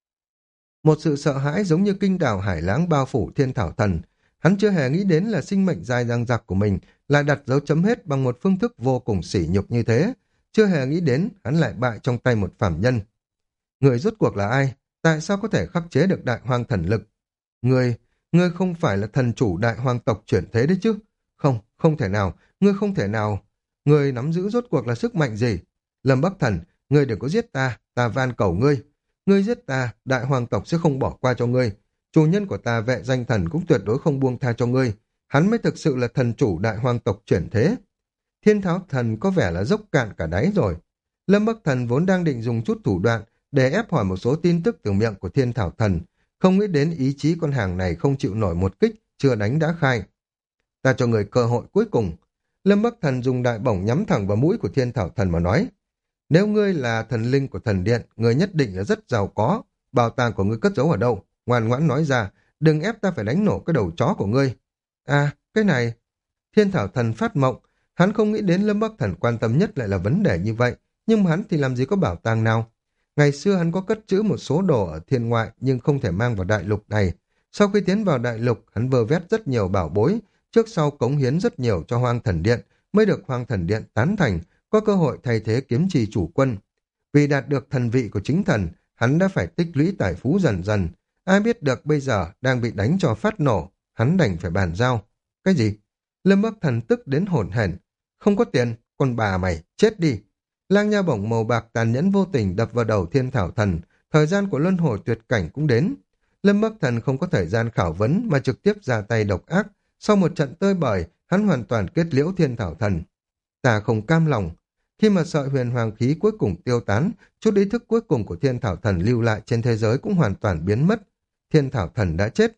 Một sự sợ hãi giống như kinh đảo hải lãng bao phủ thiên thảo thần. Hắn chưa hề nghĩ đến là sinh mệnh dài dằng dặc của mình lại đặt dấu chấm hết bằng một phương thức vô cùng sỉ nhục như thế. Chưa hề nghĩ đến hắn lại bại trong tay một phàm nhân. Người rốt cuộc là ai? Tại sao có thể khắc chế được đại hoang thần lực? Người, ngươi không phải là thần chủ đại hoang tộc chuyển thế đấy chứ? Không, không thể nào, ngươi không thể nào. Ngươi nắm giữ rốt cuộc là sức mạnh gì? Lâm Bắc Thần, ngươi đừng có giết ta, ta van cầu ngươi. Ngươi giết ta, đại hoàng tộc sẽ không bỏ qua cho ngươi. Chủ nhân của ta vệ danh thần cũng tuyệt đối không buông tha cho ngươi. Hắn mới thực sự là thần chủ đại hoàng tộc chuyển thế. Thiên tháo thần có vẻ là dốc cạn cả đáy rồi. Lâm Bắc Thần vốn đang định dùng chút thủ đoạn để ép hỏi một số tin tức từ miệng của thiên thảo thần. Không nghĩ đến ý chí con hàng này không chịu nổi một kích, chưa đánh đã khai. Ta cho người cơ hội cuối cùng. Lâm Bắc Thần dùng đại bổng nhắm thẳng vào mũi của thiên thảo thần mà nói. Nếu ngươi là thần linh của thần điện, ngươi nhất định là rất giàu có. Bảo tàng của ngươi cất giấu ở đâu? Ngoan ngoãn nói ra, đừng ép ta phải đánh nổ cái đầu chó của ngươi. À, cái này... Thiên thảo thần phát mộng, hắn không nghĩ đến Lâm Bắc Thần quan tâm nhất lại là vấn đề như vậy, nhưng mà hắn thì làm gì có bảo tàng nào. Ngày xưa hắn có cất trữ một số đồ ở thiên ngoại nhưng không thể mang vào đại lục này. Sau khi tiến vào đại lục, hắn vơ vét rất nhiều bảo bối, trước sau cống hiến rất nhiều cho Hoang Thần Điện, mới được Hoang Thần Điện tán thành, có cơ hội thay thế kiếm trì chủ quân. Vì đạt được thần vị của chính thần, hắn đã phải tích lũy tài phú dần dần. Ai biết được bây giờ đang bị đánh cho phát nổ, hắn đành phải bàn giao. Cái gì? Lâm Bắc Thần tức đến hổn hển. Không có tiền, con bà mày, chết đi. Lang nha bổng màu bạc tàn nhẫn vô tình đập vào đầu thiên thảo thần, thời gian của luân hồi tuyệt cảnh cũng đến. Lâm Bắc Thần không có thời gian khảo vấn mà trực tiếp ra tay độc ác. Sau một trận tơi bời, hắn hoàn toàn kết liễu thiên thảo thần. Ta không cam lòng. Khi mà sợi huyền hoàng khí cuối cùng tiêu tán, chút ý thức cuối cùng của thiên thảo thần lưu lại trên thế giới cũng hoàn toàn biến mất. Thiên thảo thần đã chết.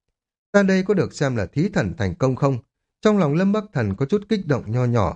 Ta đây có được xem là thí thần thành công không? Trong lòng Lâm Bắc Thần có chút kích động nho nhỏ.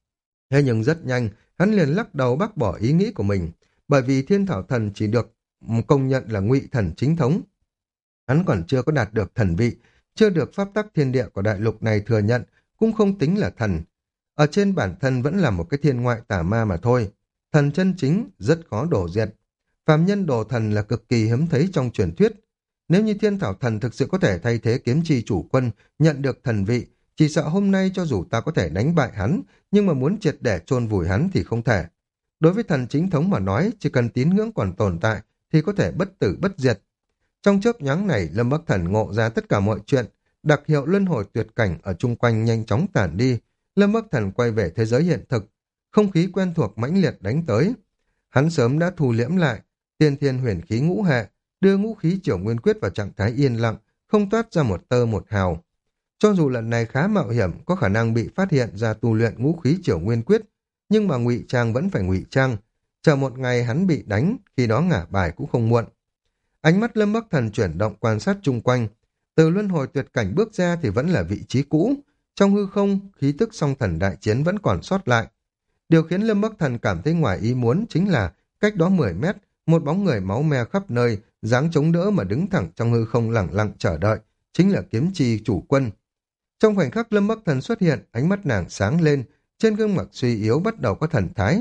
Thế nhưng rất nhanh, hắn liền lắc đầu bác bỏ ý nghĩ của mình, bởi vì thiên thảo thần chỉ được công nhận là ngụy thần chính thống. Hắn còn chưa có đạt được thần vị, chưa được pháp tắc thiên địa của đại lục này thừa nhận, cũng không tính là thần. Ở trên bản thân vẫn là một cái thiên ngoại tà ma mà thôi. Thần chân chính rất khó đổ diệt. Phàm nhân đồ thần là cực kỳ hiếm thấy trong truyền thuyết. Nếu như thiên thảo thần thực sự có thể thay thế kiếm chi chủ quân, nhận được thần vị, chỉ sợ hôm nay cho dù ta có thể đánh bại hắn, nhưng mà muốn triệt để chôn vùi hắn thì không thể. Đối với thần chính thống mà nói, chỉ cần tín ngưỡng còn tồn tại, thì có thể bất tử bất diệt. Trong chớp nhoáng này, Lâm Bắc Thần ngộ ra tất cả mọi chuyện, đặc hiệu luân hồi tuyệt cảnh ở chung quanh nhanh chóng tản đi. Lâm Bắc Thần quay về thế giới hiện thực, không khí quen thuộc mãnh liệt đánh tới. Hắn sớm đã thu liễm lại, tiên thiên huyền khí ngũ hệ, đưa ngũ khí triều nguyên quyết vào trạng thái yên lặng, không toát ra một tơ một hào. Cho dù lần này khá mạo hiểm, có khả năng bị phát hiện ra tu luyện ngũ khí triều nguyên quyết, nhưng mà ngụy trang vẫn phải ngụy trang. Chờ một ngày hắn bị đánh, khi đó ngả bài cũng không muộn. Ánh mắt Lâm Bắc Thần chuyển động quan sát chung quanh. Từ luân hồi tuyệt cảnh bước ra thì vẫn là vị trí cũ. Trong hư không, khí tức song thần đại chiến vẫn còn sót lại. Điều khiến Lâm Bắc Thần cảm thấy ngoài ý muốn chính là cách đó mười mét, một bóng người máu me khắp nơi, dáng chống đỡ mà đứng thẳng trong hư không lặng lặng chờ đợi, chính là kiếm chi chủ quân. Trong khoảnh khắc Lâm Bắc Thần xuất hiện, ánh mắt nàng sáng lên, trên gương mặt suy yếu bắt đầu có thần thái.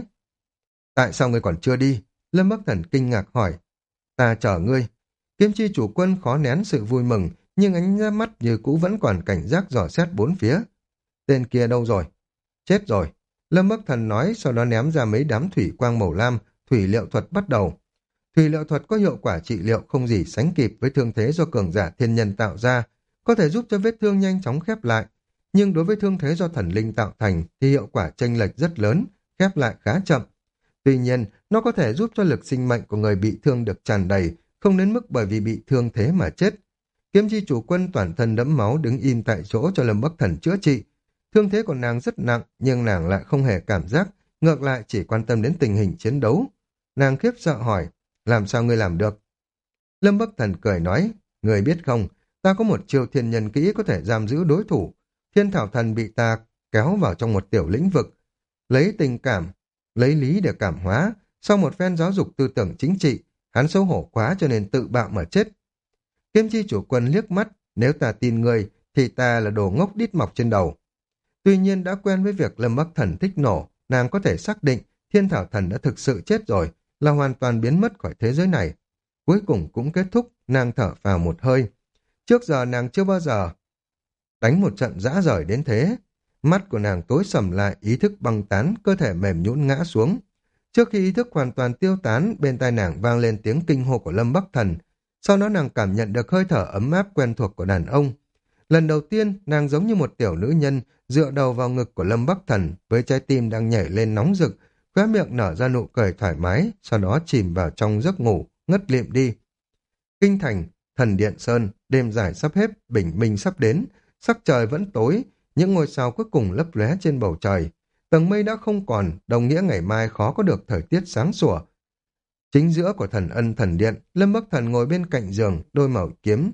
Tại sao ngươi còn chưa đi? Lâm Bắc Thần kinh ngạc hỏi. Ta chờ ngươi. Kiếm chi chủ quân khó nén sự vui mừng, nhưng ánh ra mắt như cũ vẫn còn cảnh giác dò xét bốn phía. Tên kia đâu rồi? Chết rồi. Lâm Bắc Thần nói, sau đó ném ra mấy đám thủy quang màu lam, thủy liệu thuật bắt đầu. Thủy liệu thuật có hiệu quả trị liệu không gì sánh kịp với thương thế do cường giả thiên nhân tạo ra, có thể giúp cho vết thương nhanh chóng khép lại. Nhưng đối với thương thế do thần linh tạo thành thì hiệu quả chênh lệch rất lớn, khép lại khá chậm. Tuy nhiên, nó có thể giúp cho lực sinh mệnh của người bị thương được tràn đầy, không đến mức bởi vì bị thương thế mà chết. Kiếm chi chủ quân toàn thân đẫm máu đứng im tại chỗ cho Lâm Bắc Thần chữa trị. Thương thế của nàng rất nặng, nhưng nàng lại không hề cảm giác, ngược lại chỉ quan tâm đến tình hình chiến đấu. Nàng khiếp sợ hỏi, làm sao ngươi làm được? Lâm Bắc Thần cười nói, ngươi biết không, ta có một chiêu thiên nhân kỹ có thể giam giữ đối thủ. Thiên thảo thần bị ta kéo vào trong một tiểu lĩnh vực, lấy tình cảm, lấy lý để cảm hóa. Sau một phen giáo dục tư tưởng chính trị, hắn xấu hổ quá cho nên tự bạo mà chết. Kiếm chi chủ quân liếc mắt, nếu ta tin ngươi thì ta là đồ ngốc đít mọc trên đầu. Tuy nhiên đã quen với việc Lâm Bắc Thần thích nổ, nàng có thể xác định thiên thảo thần đã thực sự chết rồi, là hoàn toàn biến mất khỏi thế giới này. Cuối cùng cũng kết thúc, nàng thở vào một hơi. Trước giờ nàng chưa bao giờ đánh một trận dã rời đến thế. Mắt của nàng tối sầm lại, ý thức băng tán, cơ thể mềm nhũn ngã xuống. Trước khi ý thức hoàn toàn tiêu tán, bên tai nàng vang lên tiếng kinh hô của Lâm Bắc Thần. Sau đó nàng cảm nhận được hơi thở ấm áp quen thuộc của đàn ông. Lần đầu tiên, nàng giống như một tiểu nữ nhân, dựa đầu vào ngực của Lâm Bắc Thần, với trái tim đang nhảy lên nóng rực, khóe miệng nở ra nụ cười thoải mái, sau đó chìm vào trong giấc ngủ, ngất lịm đi. Kinh thành, thần điện sơn, đêm dài sắp hết, bình minh sắp đến, sắc trời vẫn tối, những ngôi sao cuối cùng lấp lóe trên bầu trời. Tầng mây đã không còn, đồng nghĩa ngày mai khó có được thời tiết sáng sủa. Chính giữa của thần ân thần điện, Lâm Bắc Thần ngồi bên cạnh giường, đôi mẩu kiếm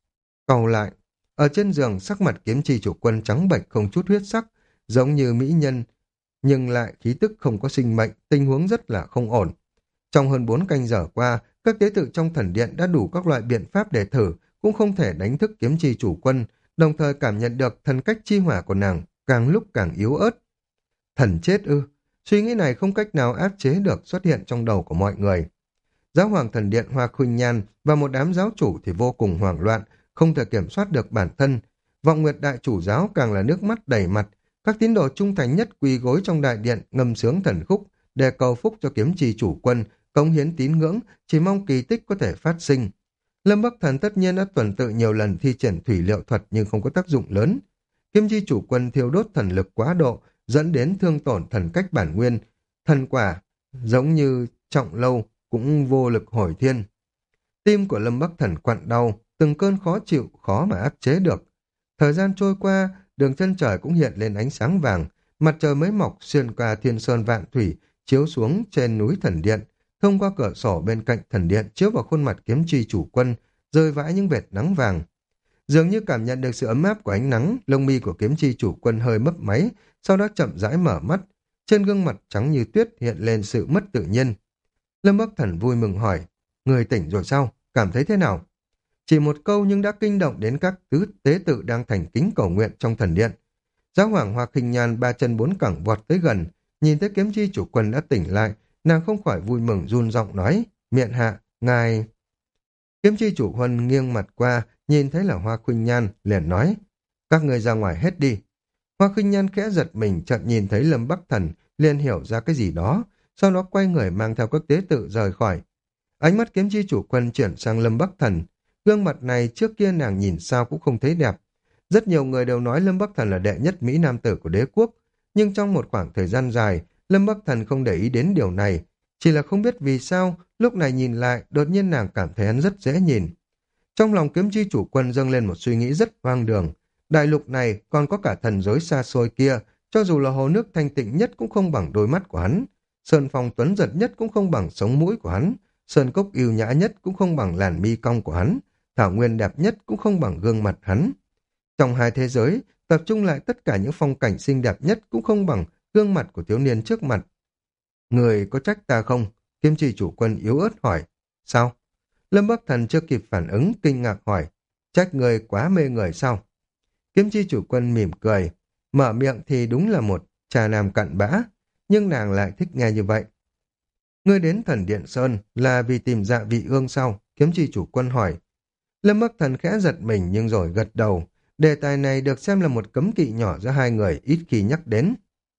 cau lại. Ở trên giường, sắc mặt kiếm chi chủ quân trắng bệch không chút huyết sắc, giống như mỹ nhân, nhưng lại khí tức không có sinh mệnh, tình huống rất là không ổn. Trong hơn bốn canh giờ qua, các tế tự trong thần điện đã đủ các loại biện pháp để thử, cũng không thể đánh thức kiếm chi chủ quân, đồng thời cảm nhận được thần cách chi hỏa của nàng càng lúc càng yếu ớt. Thần chết ư? Suy nghĩ này không cách nào áp chế được xuất hiện trong đầu của mọi người. Giáo hoàng thần điện Hoa Khuynh Nhan và một đám giáo chủ thì vô cùng hoảng loạn, không thể kiểm soát được bản thân. Vọng Nguyệt đại chủ giáo càng là nước mắt đầy mặt, các tín đồ trung thành nhất quỳ gối trong đại điện ngâm sướng thần khúc để cầu phúc cho kiếm trì chủ quân, cống hiến tín ngưỡng, chỉ mong kỳ tích có thể phát sinh. Lâm Bắc Thần tất nhiên đã tuần tự nhiều lần thi triển thủy liệu thuật nhưng không có tác dụng lớn. Kiếm chi chủ quân thiêu đốt thần lực quá độ, dẫn đến thương tổn thần cách bản nguyên, thần quả giống như trọng lâu cũng vô lực hồi thiên. Tim của Lâm Bắc Thần quặn đau, từng cơn khó chịu khó mà áp chế được. Thời gian trôi qua, đường chân trời cũng hiện lên ánh sáng vàng, mặt trời mới mọc xuyên qua thiên sơn vạn thủy, chiếu xuống trên núi thần điện, thông qua cửa sổ bên cạnh thần điện chiếu vào khuôn mặt kiếm chi chủ quân, rơi vãi những vệt nắng vàng. Dường như cảm nhận được sự ấm áp của ánh nắng, lông mi của kiếm chi chủ quân hơi mấp máy, sau đó chậm rãi mở mắt, trên gương mặt trắng như tuyết hiện lên sự mất tự nhiên. Lâm Bắc Thần vui mừng hỏi, người tỉnh rồi sao? Cảm thấy thế nào? Chỉ một câu nhưng đã kinh động đến các tứ tế tự đang thành kính cầu nguyện trong thần điện. Giáo hoàng Hoa Khinh Nhan ba chân bốn cẳng vọt tới gần, nhìn thấy kiếm chi chủ quân đã tỉnh lại, nàng không khỏi vui mừng run giọng nói, miện hạ, ngài... Kiếm chi chủ huân nghiêng mặt qua, nhìn thấy là Hoa Khinh Nhan, liền nói, các người ra ngoài hết đi. Hoa Khinh Nhan khẽ giật mình, chợt nhìn thấy Lâm Bắc Thần, liền hiểu ra cái gì đó, sau đó quay người mang theo các tế tự rời khỏi. Ánh mắt kiếm chi chủ quân chuyển sang Lâm Bắc Thần, gương mặt này trước kia nàng nhìn sao cũng không thấy đẹp. Rất nhiều người đều nói Lâm Bắc Thần là đệ nhất Mỹ Nam tử của đế quốc, nhưng trong một khoảng thời gian dài, Lâm Bắc Thần không để ý đến điều này, chỉ là không biết vì sao, lúc này nhìn lại, đột nhiên nàng cảm thấy hắn rất dễ nhìn. Trong lòng kiếm chi chủ quân dâng lên một suy nghĩ rất hoang đường. Đại lục này còn có cả thần giới xa xôi kia, cho dù là hồ nước thanh tịnh nhất cũng không bằng đôi mắt của hắn. Sơn phong tuấn giật nhất cũng không bằng sống mũi của hắn. Sơn cốc yêu nhã nhất cũng không bằng làn mi cong của hắn. Thảo nguyên đẹp nhất cũng không bằng gương mặt hắn. Trong hai thế giới, tập trung lại tất cả những phong cảnh xinh đẹp nhất cũng không bằng gương mặt của thiếu niên trước mặt. Người có trách ta không? Kiếm chi chủ quân yếu ớt hỏi. Sao? Lâm Bắc Thần chưa kịp phản ứng, kinh ngạc hỏi. Trách người quá mê người sao? Kiếm chi chủ quân mỉm cười. Mở miệng thì đúng là một trà nam cặn bã, nhưng nàng lại thích nghe như vậy. Ngươi đến thần Điện Sơn là vì tìm dạ vị ương sao? Kiếm chi chủ quân hỏi. Lâm Bắc Thần khẽ giật mình nhưng rồi gật đầu. Đề tài này được xem là một cấm kỵ nhỏ giữa hai người, ít khi nhắc đến.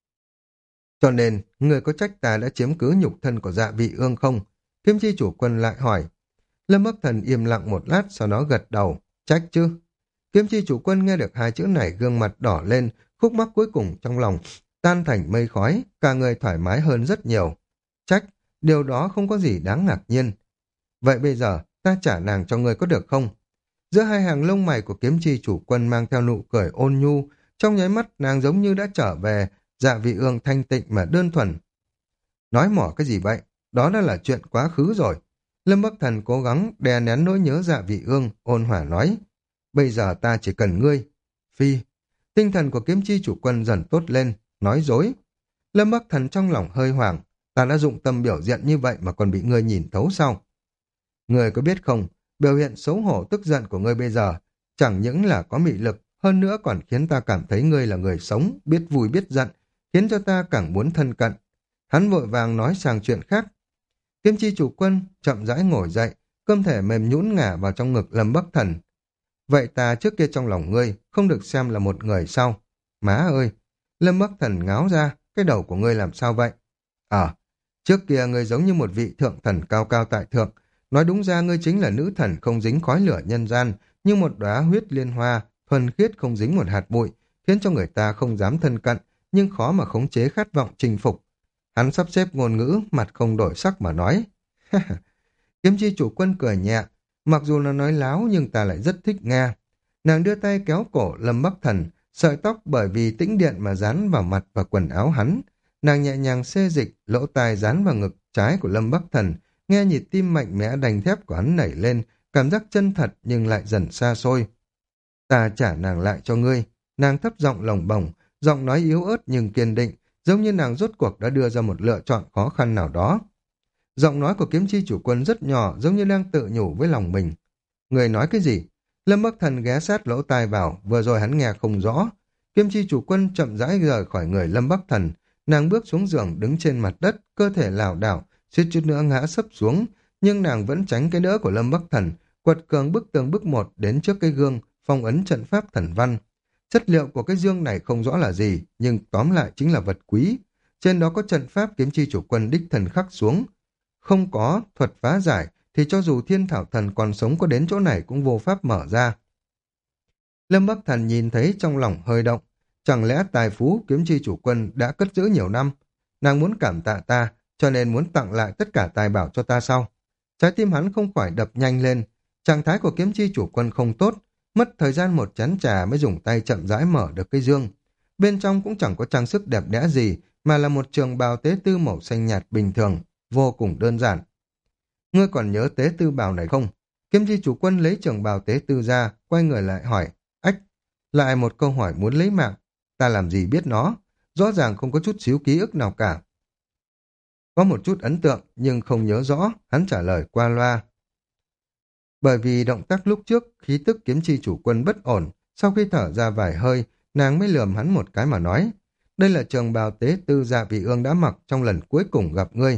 Cho nên, người có trách ta đã chiếm cứ nhục thân của dạ vị ương không? Kiếm chi chủ quân lại hỏi. Lâm Bắc Thần im lặng một lát, sau đó gật đầu. Trách chứ? Kiếm chi chủ quân nghe được hai chữ này, gương mặt đỏ lên, khúc mắc cuối cùng trong lòng tan thành mây khói, cả người thoải mái hơn rất nhiều. Trách, điều đó không có gì đáng ngạc nhiên. Vậy bây giờ, ta trả nàng cho người có được không? Giữa hai hàng lông mày của kiếm chi chủ quân mang theo nụ cười ôn nhu, trong nháy mắt nàng giống như đã trở về dạ vị ương thanh tịnh mà đơn thuần. Nói mỏ cái gì vậy? Đó đã là chuyện quá khứ rồi. Lâm Bắc Thần cố gắng đè nén nỗi nhớ dạ vị ương, ôn hòa nói. Bây giờ ta chỉ cần ngươi. Phi. Tinh thần của kiếm chi chủ quân dần tốt lên, nói dối. Lâm Bắc Thần trong lòng hơi hoảng. Ta đã dụng tâm biểu hiện như vậy mà còn bị ngươi nhìn thấu sao? Ngươi có biết không, biểu hiện xấu hổ tức giận của ngươi bây giờ chẳng những là có mị lực, hơn nữa còn khiến ta cảm thấy ngươi là người sống, biết vui biết giận, khiến cho ta càng muốn thân cận. Hắn vội vàng nói sang chuyện khác. Kiếm chi chủ quân chậm rãi ngồi dậy, cơ thể mềm nhũn ngả vào trong ngực Lâm Bắc Thần. Vậy ta trước kia trong lòng ngươi không được xem là một người sao? Má ơi! Lâm Bắc Thần ngáo ra, cái đầu của ngươi làm sao vậy? Ờ, trước kia ngươi giống như một vị thượng thần cao cao tại thượng. Nói đúng ra ngươi chính là nữ thần không dính khói lửa nhân gian, như một đóa huyết liên hoa, thuần khiết không dính một hạt bụi, khiến cho người ta không dám thân cận, nhưng khó mà khống chế khát vọng chinh phục. Hắn sắp xếp ngôn ngữ, mặt không đổi sắc mà nói. Kiếm chi chủ quân cười nhẹ, mặc dù là nói láo nhưng ta lại rất thích nghe. Nàng đưa tay kéo cổ Lâm Bắc Thần, sợi tóc bởi vì tĩnh điện mà dán vào mặt và quần áo hắn. Nàng nhẹ nhàng xê dịch, lỗ tai dán vào ngực trái của Lâm Bắc Thần, nghe nhịp tim mạnh mẽ đành thép của hắn nảy lên, cảm giác chân thật nhưng lại dần xa xôi. Ta trả nàng lại cho ngươi. Nàng thấp giọng lồng bồng, giọng nói yếu ớt nhưng kiên định, giống như nàng rốt cuộc đã đưa ra một lựa chọn khó khăn nào đó. Giọng nói của kiếm chi chủ quân rất nhỏ, giống như đang tự nhủ với lòng mình. Người nói cái gì? Lâm Bắc Thần ghé sát lỗ tai vào, vừa rồi hắn nghe không rõ. Kiếm chi chủ quân chậm rãi rời khỏi người Lâm Bắc Thần, nàng bước xuống giường đứng trên mặt đất, cơ thể lảo đảo, suýt chút nữa ngã sấp xuống, nhưng nàng vẫn tránh cái đỡ của Lâm Bắc Thần, quật cường bức tường bức một đến trước cái gương, phong ấn trận pháp thần văn. Chất liệu của cái dương này không rõ là gì, nhưng tóm lại chính là vật quý. Trên đó có trận pháp kiếm chi chủ quân đích thần khắc xuống. Không có thuật phá giải, thì cho dù thiên thảo thần còn sống có đến chỗ này cũng vô pháp mở ra. Lâm Bắc Thần nhìn thấy trong lòng hơi động. Chẳng lẽ tài phú kiếm chi chủ quân đã cất giữ nhiều năm? Nàng muốn cảm tạ ta, cho nên muốn tặng lại tất cả tài bảo cho ta sao? Trái tim hắn không khỏi đập nhanh lên. Trạng thái của kiếm chi chủ quân không tốt, mất thời gian một chén trà mới dùng tay chậm rãi mở được cái dương. Bên trong cũng chẳng có trang sức đẹp đẽ gì, mà là một trường bào tế tư màu xanh nhạt bình thường, vô cùng đơn giản. Ngươi còn nhớ tế tư bào này không? Kiếm chi chủ quân lấy trường bào tế tư ra, quay người lại hỏi. Ách, lại một câu hỏi muốn lấy mạng. Ta làm gì biết nó? Rõ ràng không có chút xíu ký ức nào cả. Có một chút ấn tượng, nhưng không nhớ rõ, hắn trả lời qua loa. Bởi vì động tác lúc trước, khí tức kiếm chi chủ quân bất ổn, sau khi thở ra vài hơi, nàng mới lườm hắn một cái mà nói. Đây là trường bào tế tư dạ vị ương đã mặc trong lần cuối cùng gặp ngươi.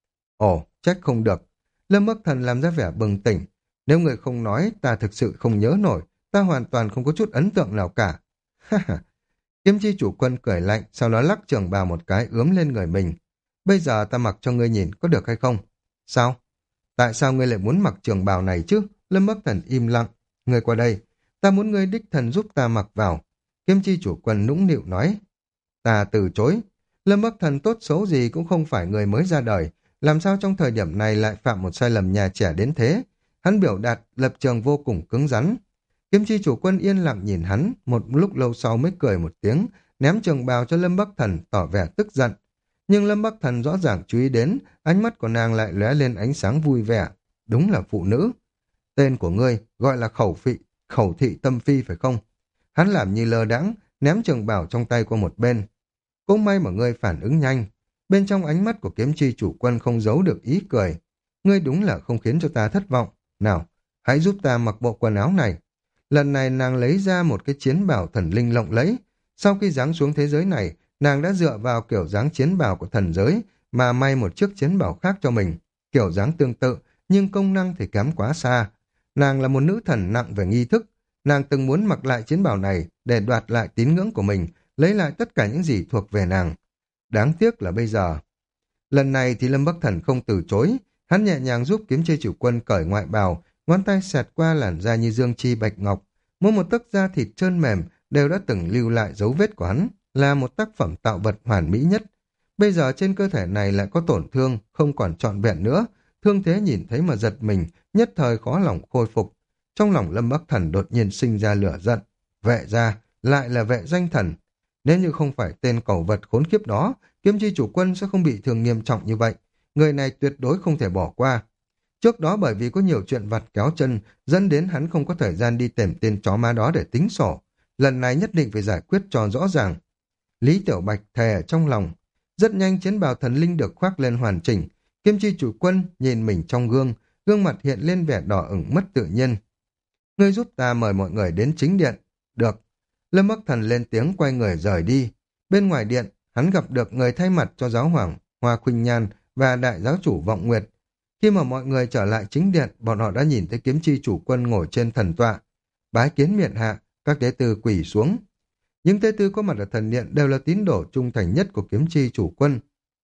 Ồ, trách không được. Lâm Bắc Thần làm ra vẻ bừng tỉnh. Nếu người không nói, ta thực sự không nhớ nổi, ta hoàn toàn không có chút ấn tượng nào cả. Ha ha. Kiếm chi chủ quân cười lạnh, sau đó lắc trường bào một cái ướm lên người mình. Bây giờ ta mặc cho ngươi nhìn, có được hay không? Sao? Tại sao ngươi lại muốn mặc trường bào này chứ? Lâm Bắc Thần im lặng. Ngươi qua đây, ta muốn ngươi đích thần giúp ta mặc vào. Kiếm chi chủ quân nũng nịu nói. Ta từ chối. Lâm Bắc Thần tốt xấu gì cũng không phải người mới ra đời, làm sao trong thời điểm này lại phạm một sai lầm nhà trẻ đến thế? Hắn biểu đạt lập trường vô cùng cứng rắn. Kiếm chi chủ quân yên lặng nhìn hắn, một lúc lâu sau mới cười một tiếng, ném trường bào cho Lâm Bắc Thần tỏ vẻ tức giận. Nhưng Lâm Bắc Thần rõ ràng chú ý đến, ánh mắt của nàng lại lóe lên ánh sáng vui vẻ. Đúng là phụ nữ. Tên của ngươi gọi là khẩu phị, khẩu thị tâm phi phải không? Hắn làm như lơ đãng, ném trường bào trong tay qua một bên. Cũng may mà ngươi phản ứng nhanh. Bên trong ánh mắt của kiếm chi chủ quân không giấu được ý cười. Ngươi đúng là không khiến cho ta thất vọng. Nào, hãy giúp ta mặc bộ quần áo này. Lần này nàng lấy ra một cái chiến bào thần linh lộng lẫy. Sau khi giáng xuống thế giới này, nàng đã dựa vào kiểu dáng chiến bào của thần giới mà may một chiếc chiến bào khác cho mình. Kiểu dáng tương tự, nhưng công năng thì kém quá xa. Nàng là một nữ thần nặng về nghi thức. Nàng từng muốn mặc lại chiến bào này để đoạt lại tín ngưỡng của mình, lấy lại tất cả những gì thuộc về nàng. Đáng tiếc là bây giờ. Lần này thì Lâm Bắc Thần không từ chối. Hắn nhẹ nhàng giúp kiếm chê chủ quân cởi ngoại bào, ngón tay xẹt qua làn da như dương chi bạch ngọc. Mỗi một tấc da thịt trơn mềm đều đã từng lưu lại dấu vết của hắn, là một tác phẩm tạo vật hoàn mỹ nhất. Bây giờ trên cơ thể này lại có tổn thương, không còn trọn vẹn nữa. Thương thế nhìn thấy mà giật mình, nhất thời khó lòng khôi phục. Trong lòng Lâm Bắc Thần đột nhiên sinh ra lửa giận. Vệ gia, lại là vệ danh thần. Nếu như không phải tên cẩu vật khốn kiếp đó, kiếm chi chủ quân sẽ không bị thương nghiêm trọng như vậy. Người này tuyệt đối không thể bỏ qua. Trước đó bởi vì có nhiều chuyện vặt kéo chân, dẫn đến hắn không có thời gian đi tìm tên chó má đó để tính sổ. Lần này nhất định phải giải quyết cho rõ ràng. Lý Tiểu Bạch thề ở trong lòng. Rất nhanh chiến bào thần linh được khoác lên hoàn chỉnh. Kiếm chi chủ quân nhìn mình trong gương, gương mặt hiện lên vẻ đỏ ửng mất tự nhiên. Ngươi giúp ta mời mọi người đến chính điện. Được. Lâm Bắc Thần lên tiếng quay người rời đi. Bên ngoài điện, hắn gặp được người thay mặt cho giáo hoàng, Hoa Khuynh Nhan và đại giáo chủ Vọng Nguyệt. Khi mà mọi người trở lại chính điện, bọn họ đã nhìn thấy kiếm chi chủ quân ngồi trên thần tọa. Bái kiến miện hạ, các tế tư quỳ xuống. Những tế tư có mặt ở thần điện đều là tín đồ trung thành nhất của kiếm chi chủ quân.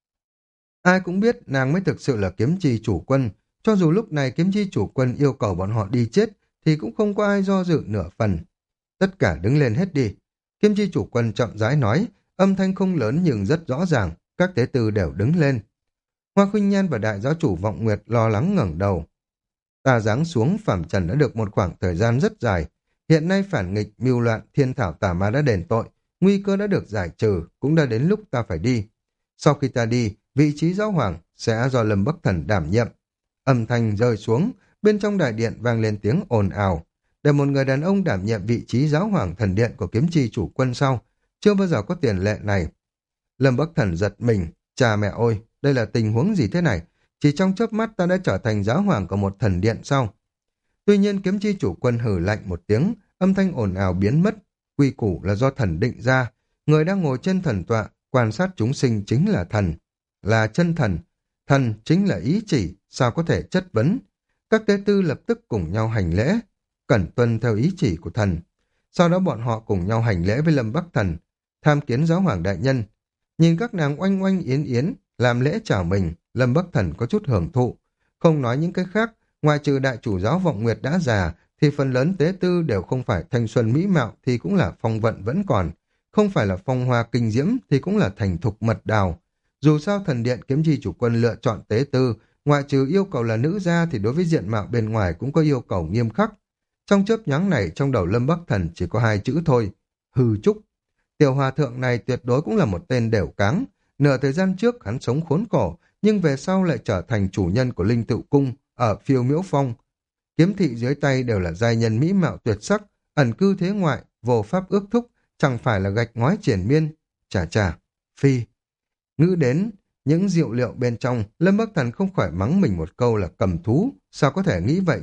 Ai cũng biết nàng mới thực sự là kiếm chi chủ quân. Cho dù lúc này kiếm chi chủ quân yêu cầu bọn họ đi chết, thì cũng không có ai do dự nửa phần. Tất cả đứng lên hết đi. Kiếm chi chủ quân chậm rãi nói, âm thanh không lớn nhưng rất rõ ràng, các tế tư đều đứng lên. Hoa Khuynh Nhan và đại giáo chủ Vọng Nguyệt lo lắng ngẩng đầu. Ta giáng xuống phàm trần đã được một khoảng thời gian rất dài. Hiện nay phản nghịch, mưu loạn, thiên thảo tà ma đã đền tội, nguy cơ đã được giải trừ, cũng đã đến lúc ta phải đi. Sau khi ta đi, vị trí giáo hoàng sẽ do Lâm Bắc Thần đảm nhiệm. Âm thanh rơi xuống, bên trong đại điện vang lên tiếng ồn ào. Để một người đàn ông đảm nhiệm vị trí giáo hoàng thần điện của kiếm chi chủ quân sau, chưa bao giờ có tiền lệ này. Lâm Bắc Thần giật mình, cha mẹ ơi, đây là tình huống gì thế này? Chỉ trong chớp mắt ta đã trở thành giáo hoàng của một thần điện sau. Tuy nhiên kiếm chi chủ quân hừ lạnh một tiếng, âm thanh ồn ào biến mất. Quy củ là do thần định ra. Người đang ngồi trên thần tọa, quan sát chúng sinh chính là thần. Là chân thần. Thần chính là ý chỉ, sao có thể chất vấn. Các tế tư lập tức cùng nhau hành lễ, cẩn tuân theo ý chỉ của thần. Sau đó bọn họ cùng nhau hành lễ với Lâm Bắc Thần, tham kiến giáo hoàng đại nhân. Nhìn các nàng oanh oanh yến yến, làm lễ chào mình, Lâm Bắc Thần có chút hưởng thụ. Không nói những cái khác, ngoài trừ đại chủ giáo Vọng Nguyệt đã già, thì phần lớn tế tư đều không phải thanh xuân mỹ mạo thì cũng là phong vận vẫn còn. Không phải là phong hoa kinh diễm thì cũng là thành thục mật đào. Dù sao thần điện kiếm chi chủ quân lựa chọn tế tư, ngoại trừ yêu cầu là nữ gia thì đối với diện mạo bên ngoài cũng có yêu cầu nghiêm khắc. Trong chớp nhoáng này trong đầu Lâm Bắc Thần chỉ có hai chữ thôi, hư trúc. Tiểu hòa thượng này tuyệt đối cũng là một tên đều cáng. Nửa thời gian trước hắn sống khốn khổ, nhưng về sau lại trở thành chủ nhân của Linh Tựu Cung ở Phiêu Miễu Phong. Kiếm thị dưới tay đều là giai nhân mỹ mạo tuyệt sắc, ẩn cư thế ngoại, vô pháp ước thúc, chẳng phải là gạch ngói triển miên. Chà chà, phi. Ngữ đến những rượu liệu bên trong, Lâm Bắc Thần không khỏi mắng mình một câu là cầm thú. Sao có thể nghĩ vậy chứ?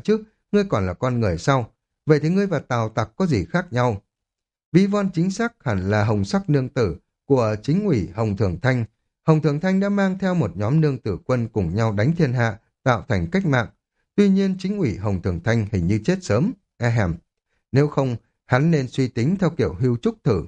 ngươi còn là con người sau. Vậy thì ngươi và Tào Tặc có gì khác nhau? Ví von chính xác hẳn là Hồng Sắc Nương Tử của chính ủy Hồng Thường Thanh. Hồng Thường Thanh đã mang theo một nhóm nương tử quân cùng nhau đánh thiên hạ, tạo thành cách mạng. Tuy nhiên chính ủy Hồng Thường Thanh hình như chết sớm, e hèm. Nếu không, hắn nên suy tính theo kiểu hưu trúc thử.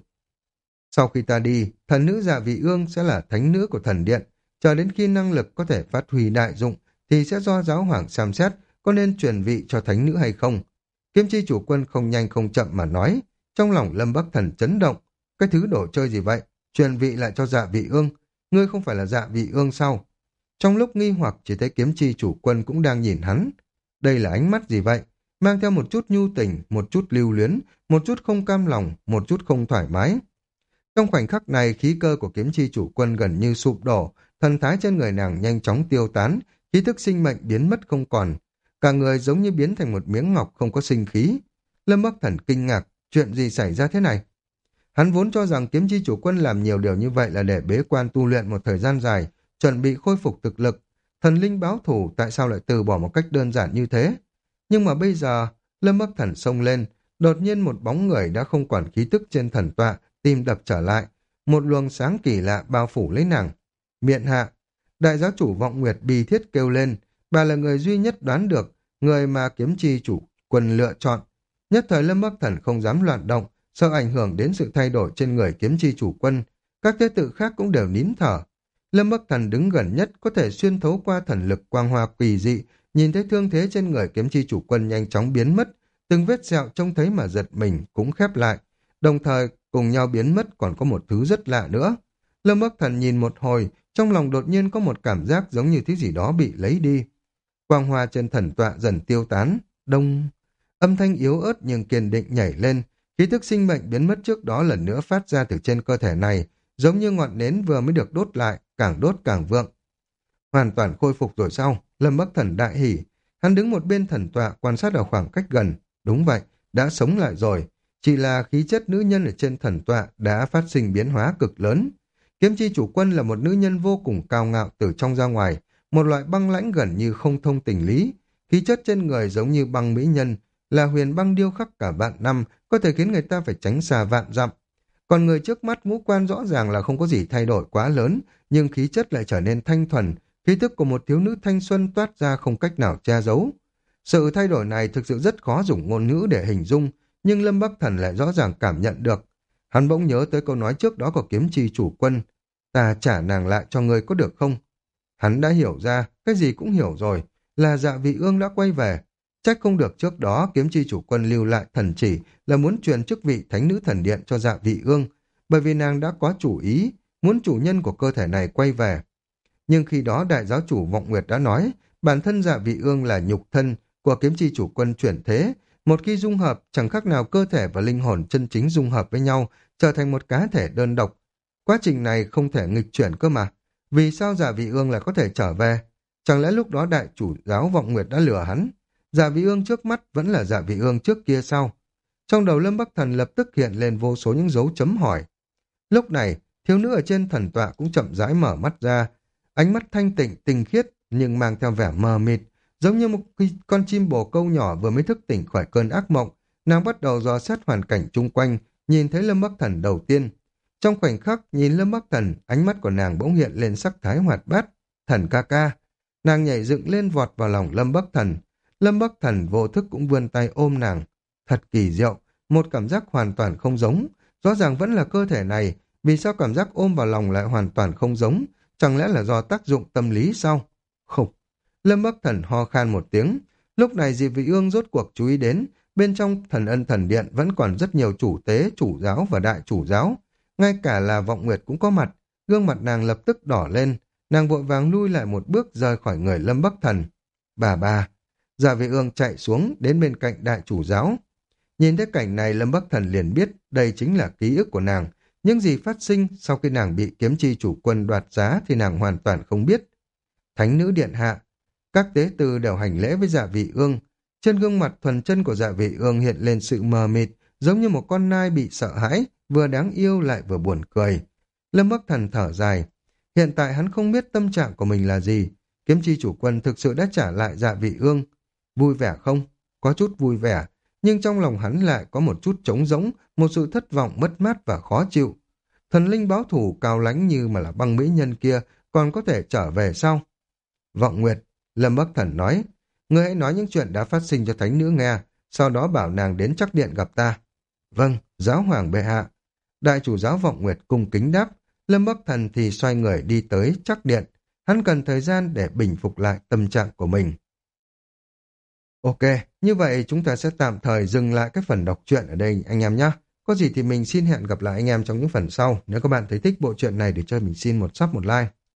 Sau khi ta đi, thần nữ Dạ Vị Ương sẽ là thánh nữ của thần điện. Chờ đến khi năng lực có thể phát huy đại dụng, thì sẽ do giáo hoàng xem xét có nên truyền vị cho thánh nữ hay không. Kiếm chi chủ quân không nhanh không chậm mà nói. Trong lòng Lâm Bắc Thần chấn động. Cái thứ đồ chơi gì vậy? Truyền vị lại cho Dạ Vị Ương. Ngươi không phải là Dạ Vị Ương sao? Trong lúc nghi hoặc chỉ thấy kiếm chi chủ quân cũng đang nhìn hắn. Đây là ánh mắt gì vậy? Mang theo một chút nhu tình, một chút lưu luyến, một chút không cam lòng, một chút không thoải mái. Trong khoảnh khắc này, khí cơ của kiếm chi chủ quân gần như sụp đổ, thần thái trên người nàng nhanh chóng tiêu tán, khí thức sinh mệnh biến mất không còn. Cả người giống như biến thành một miếng ngọc không có sinh khí. Lâm Bắc Thần kinh ngạc, chuyện gì xảy ra thế này? Hắn vốn cho rằng kiếm chi chủ quân làm nhiều điều như vậy là để bế quan tu luyện một thời gian dài, chuẩn bị khôi phục thực lực. Thần linh báo thù tại sao lại từ bỏ một cách đơn giản như thế? Nhưng mà bây giờ, Lâm Bắc Thần xông lên, đột nhiên một bóng người đã không còn khí tức trên thần tọa, tim đập trở lại. Một luồng sáng kỳ lạ bao phủ lấy nàng. Miện hạ, đại giáo chủ Vọng Nguyệt bi thiết kêu lên, bà là người duy nhất đoán được, người mà kiếm chi chủ quân lựa chọn. Nhất thời Lâm Bắc Thần không dám loạn động, sợ ảnh hưởng đến sự thay đổi trên người kiếm chi chủ quân. Các thế tự khác cũng đều nín thở. Lâm Bắc Thần đứng gần nhất có thể xuyên thấu qua thần lực quang hoa quỷ dị, nhìn thấy thương thế trên người kiếm chi chủ quân nhanh chóng biến mất, từng vết sẹo trông thấy mà giật mình cũng khép lại. Đồng thời cùng nhau biến mất còn có một thứ rất lạ nữa. Lâm Bắc Thần nhìn một hồi, trong lòng đột nhiên có một cảm giác giống như thứ gì đó bị lấy đi. Quang hoa trên thần tọa dần tiêu tán, đông... Âm thanh yếu ớt nhưng kiên định nhảy lên, khí thức sinh mệnh biến mất trước đó lần nữa phát ra từ trên cơ thể này, giống như ngọn nến vừa mới được đốt lại, càng đốt càng vượng. Hoàn toàn khôi phục rồi sao? Lâm Bắc Thần đại hỉ. Hắn đứng một bên thần tọa quan sát ở khoảng cách gần. Đúng vậy, đã sống lại rồi. Chỉ là khí chất nữ nhân ở trên thần tọa đã phát sinh biến hóa cực lớn. Kiếm chi chủ quân là một nữ nhân vô cùng cao ngạo từ trong ra ngoài, một loại băng lãnh gần như không thông tình lý. Khí chất trên người giống như băng mỹ nhân, là huyền băng điêu khắc cả vạn năm, có thể khiến người ta phải tránh xa vạn dặm. Còn người trước mắt ngũ quan rõ ràng là không có gì thay đổi quá lớn, nhưng khí chất lại trở nên thanh thuần, khí tức của một thiếu nữ thanh xuân toát ra không cách nào che giấu. Sự thay đổi này thực sự rất khó dùng ngôn ngữ để hình dung, nhưng Lâm Bắc Thần lại rõ ràng cảm nhận được. Hắn bỗng nhớ tới câu nói trước đó của kiếm chi chủ quân, ta trả nàng lại cho ngươi có được không? Hắn đã hiểu ra, cái gì cũng hiểu rồi, là Dạ Vị Ương đã quay về. Trách không được trước đó kiếm chi chủ quân lưu lại thần chỉ là muốn truyền chức vị thánh nữ thần điện cho Dạ Vị Ương, bởi vì nàng đã có chủ ý, muốn chủ nhân của cơ thể này quay về. Nhưng khi đó đại giáo chủ Vọng Nguyệt đã nói, bản thân Dạ Vị Ương là nhục thân của kiếm chi chủ quân chuyển thế, một khi dung hợp chẳng khác nào cơ thể và linh hồn chân chính dung hợp với nhau, trở thành một cá thể đơn độc. Quá trình này không thể nghịch chuyển cơ mà. Vì sao Dạ Vị Ương lại có thể trở về? Chẳng lẽ lúc đó đại chủ giáo Vọng Nguyệt đã lừa hắn? Dạ Vị Ương trước mắt vẫn là Dạ Vị Ương trước kia sao? Trong đầu Lâm Bắc Thần lập tức hiện lên vô số những dấu chấm hỏi. Lúc này, thiếu nữ ở trên thần tọa cũng chậm rãi mở mắt ra, ánh mắt thanh tịnh, tinh khiết nhưng mang theo vẻ mờ mịt, giống như một con chim bồ câu nhỏ vừa mới thức tỉnh khỏi cơn ác mộng. Nàng bắt đầu dò xét hoàn cảnh chung quanh, nhìn thấy Lâm Bắc Thần đầu tiên. Trong khoảnh khắc nhìn Lâm Bắc Thần, ánh mắt của nàng bỗng hiện lên sắc thái hoạt bát. Thần ca ca. Nàng nhảy dựng lên vọt vào lòng Lâm Bắc Thần. Lâm Bắc Thần vô thức cũng vươn tay ôm nàng. Thật kỳ diệu, một cảm giác hoàn toàn không giống. Rõ ràng vẫn là cơ thể này, vì sao cảm giác ôm vào lòng lại hoàn toàn không giống? Chẳng lẽ là do tác dụng tâm lý sao? Khục. Lâm Bắc Thần ho khan một tiếng. Lúc này Diệp Vị Ương rốt cuộc chú ý đến, bên trong Thần Ân Thần Điện vẫn còn rất nhiều chủ tế, chủ giáo và đại chủ giáo. Ngay cả là Vọng Nguyệt cũng có mặt, gương mặt nàng lập tức đỏ lên. Nàng vội vàng lui lại một bước rời khỏi người Lâm Bắc Thần. Bà bà. Dạ Vị Ương chạy xuống đến bên cạnh đại chủ giáo. Nhìn thấy cảnh này Lâm Bắc Thần liền biết đây chính là ký ức của nàng. Những gì phát sinh sau khi nàng bị kiếm chi chủ quân đoạt giá thì nàng hoàn toàn không biết. Thánh nữ điện hạ, các tế tư đều hành lễ với Dạ Vị Ương. Trên gương mặt thuần chân của Dạ Vị Ương hiện lên sự mờ mịt, giống như một con nai bị sợ hãi, vừa đáng yêu lại vừa buồn cười. Lâm Bắc Thần thở dài. Hiện tại hắn không biết tâm trạng của mình là gì. Kiếm chi chủ quân thực sự đã trả lại Dạ Vị Ương. Vui vẻ không? có chút vui vẻ, nhưng trong lòng hắn lại có một chút trống rỗng, một sự thất vọng mất mát và khó chịu. Thần linh báo thù cao lãnh như mà là băng mỹ nhân kia còn có thể trở về sau. Vọng Nguyệt, Lâm Bắc Thần nói, ngươi hãy nói những chuyện đã phát sinh cho thánh nữ nghe, sau đó bảo nàng đến Trắc Điện gặp ta. Vâng, giáo hoàng bệ hạ. Đại chủ giáo Vọng Nguyệt cung kính đáp, Lâm Bắc Thần thì xoay người đi tới Trắc Điện. Hắn cần thời gian để bình phục lại tâm trạng của mình. Ok, như vậy chúng ta sẽ tạm thời dừng lại cái phần đọc truyện ở đây anh em nhé. Có gì thì mình xin hẹn gặp lại anh em trong những phần sau. Nếu các bạn thấy thích bộ truyện này để chơi mình xin một sub một like.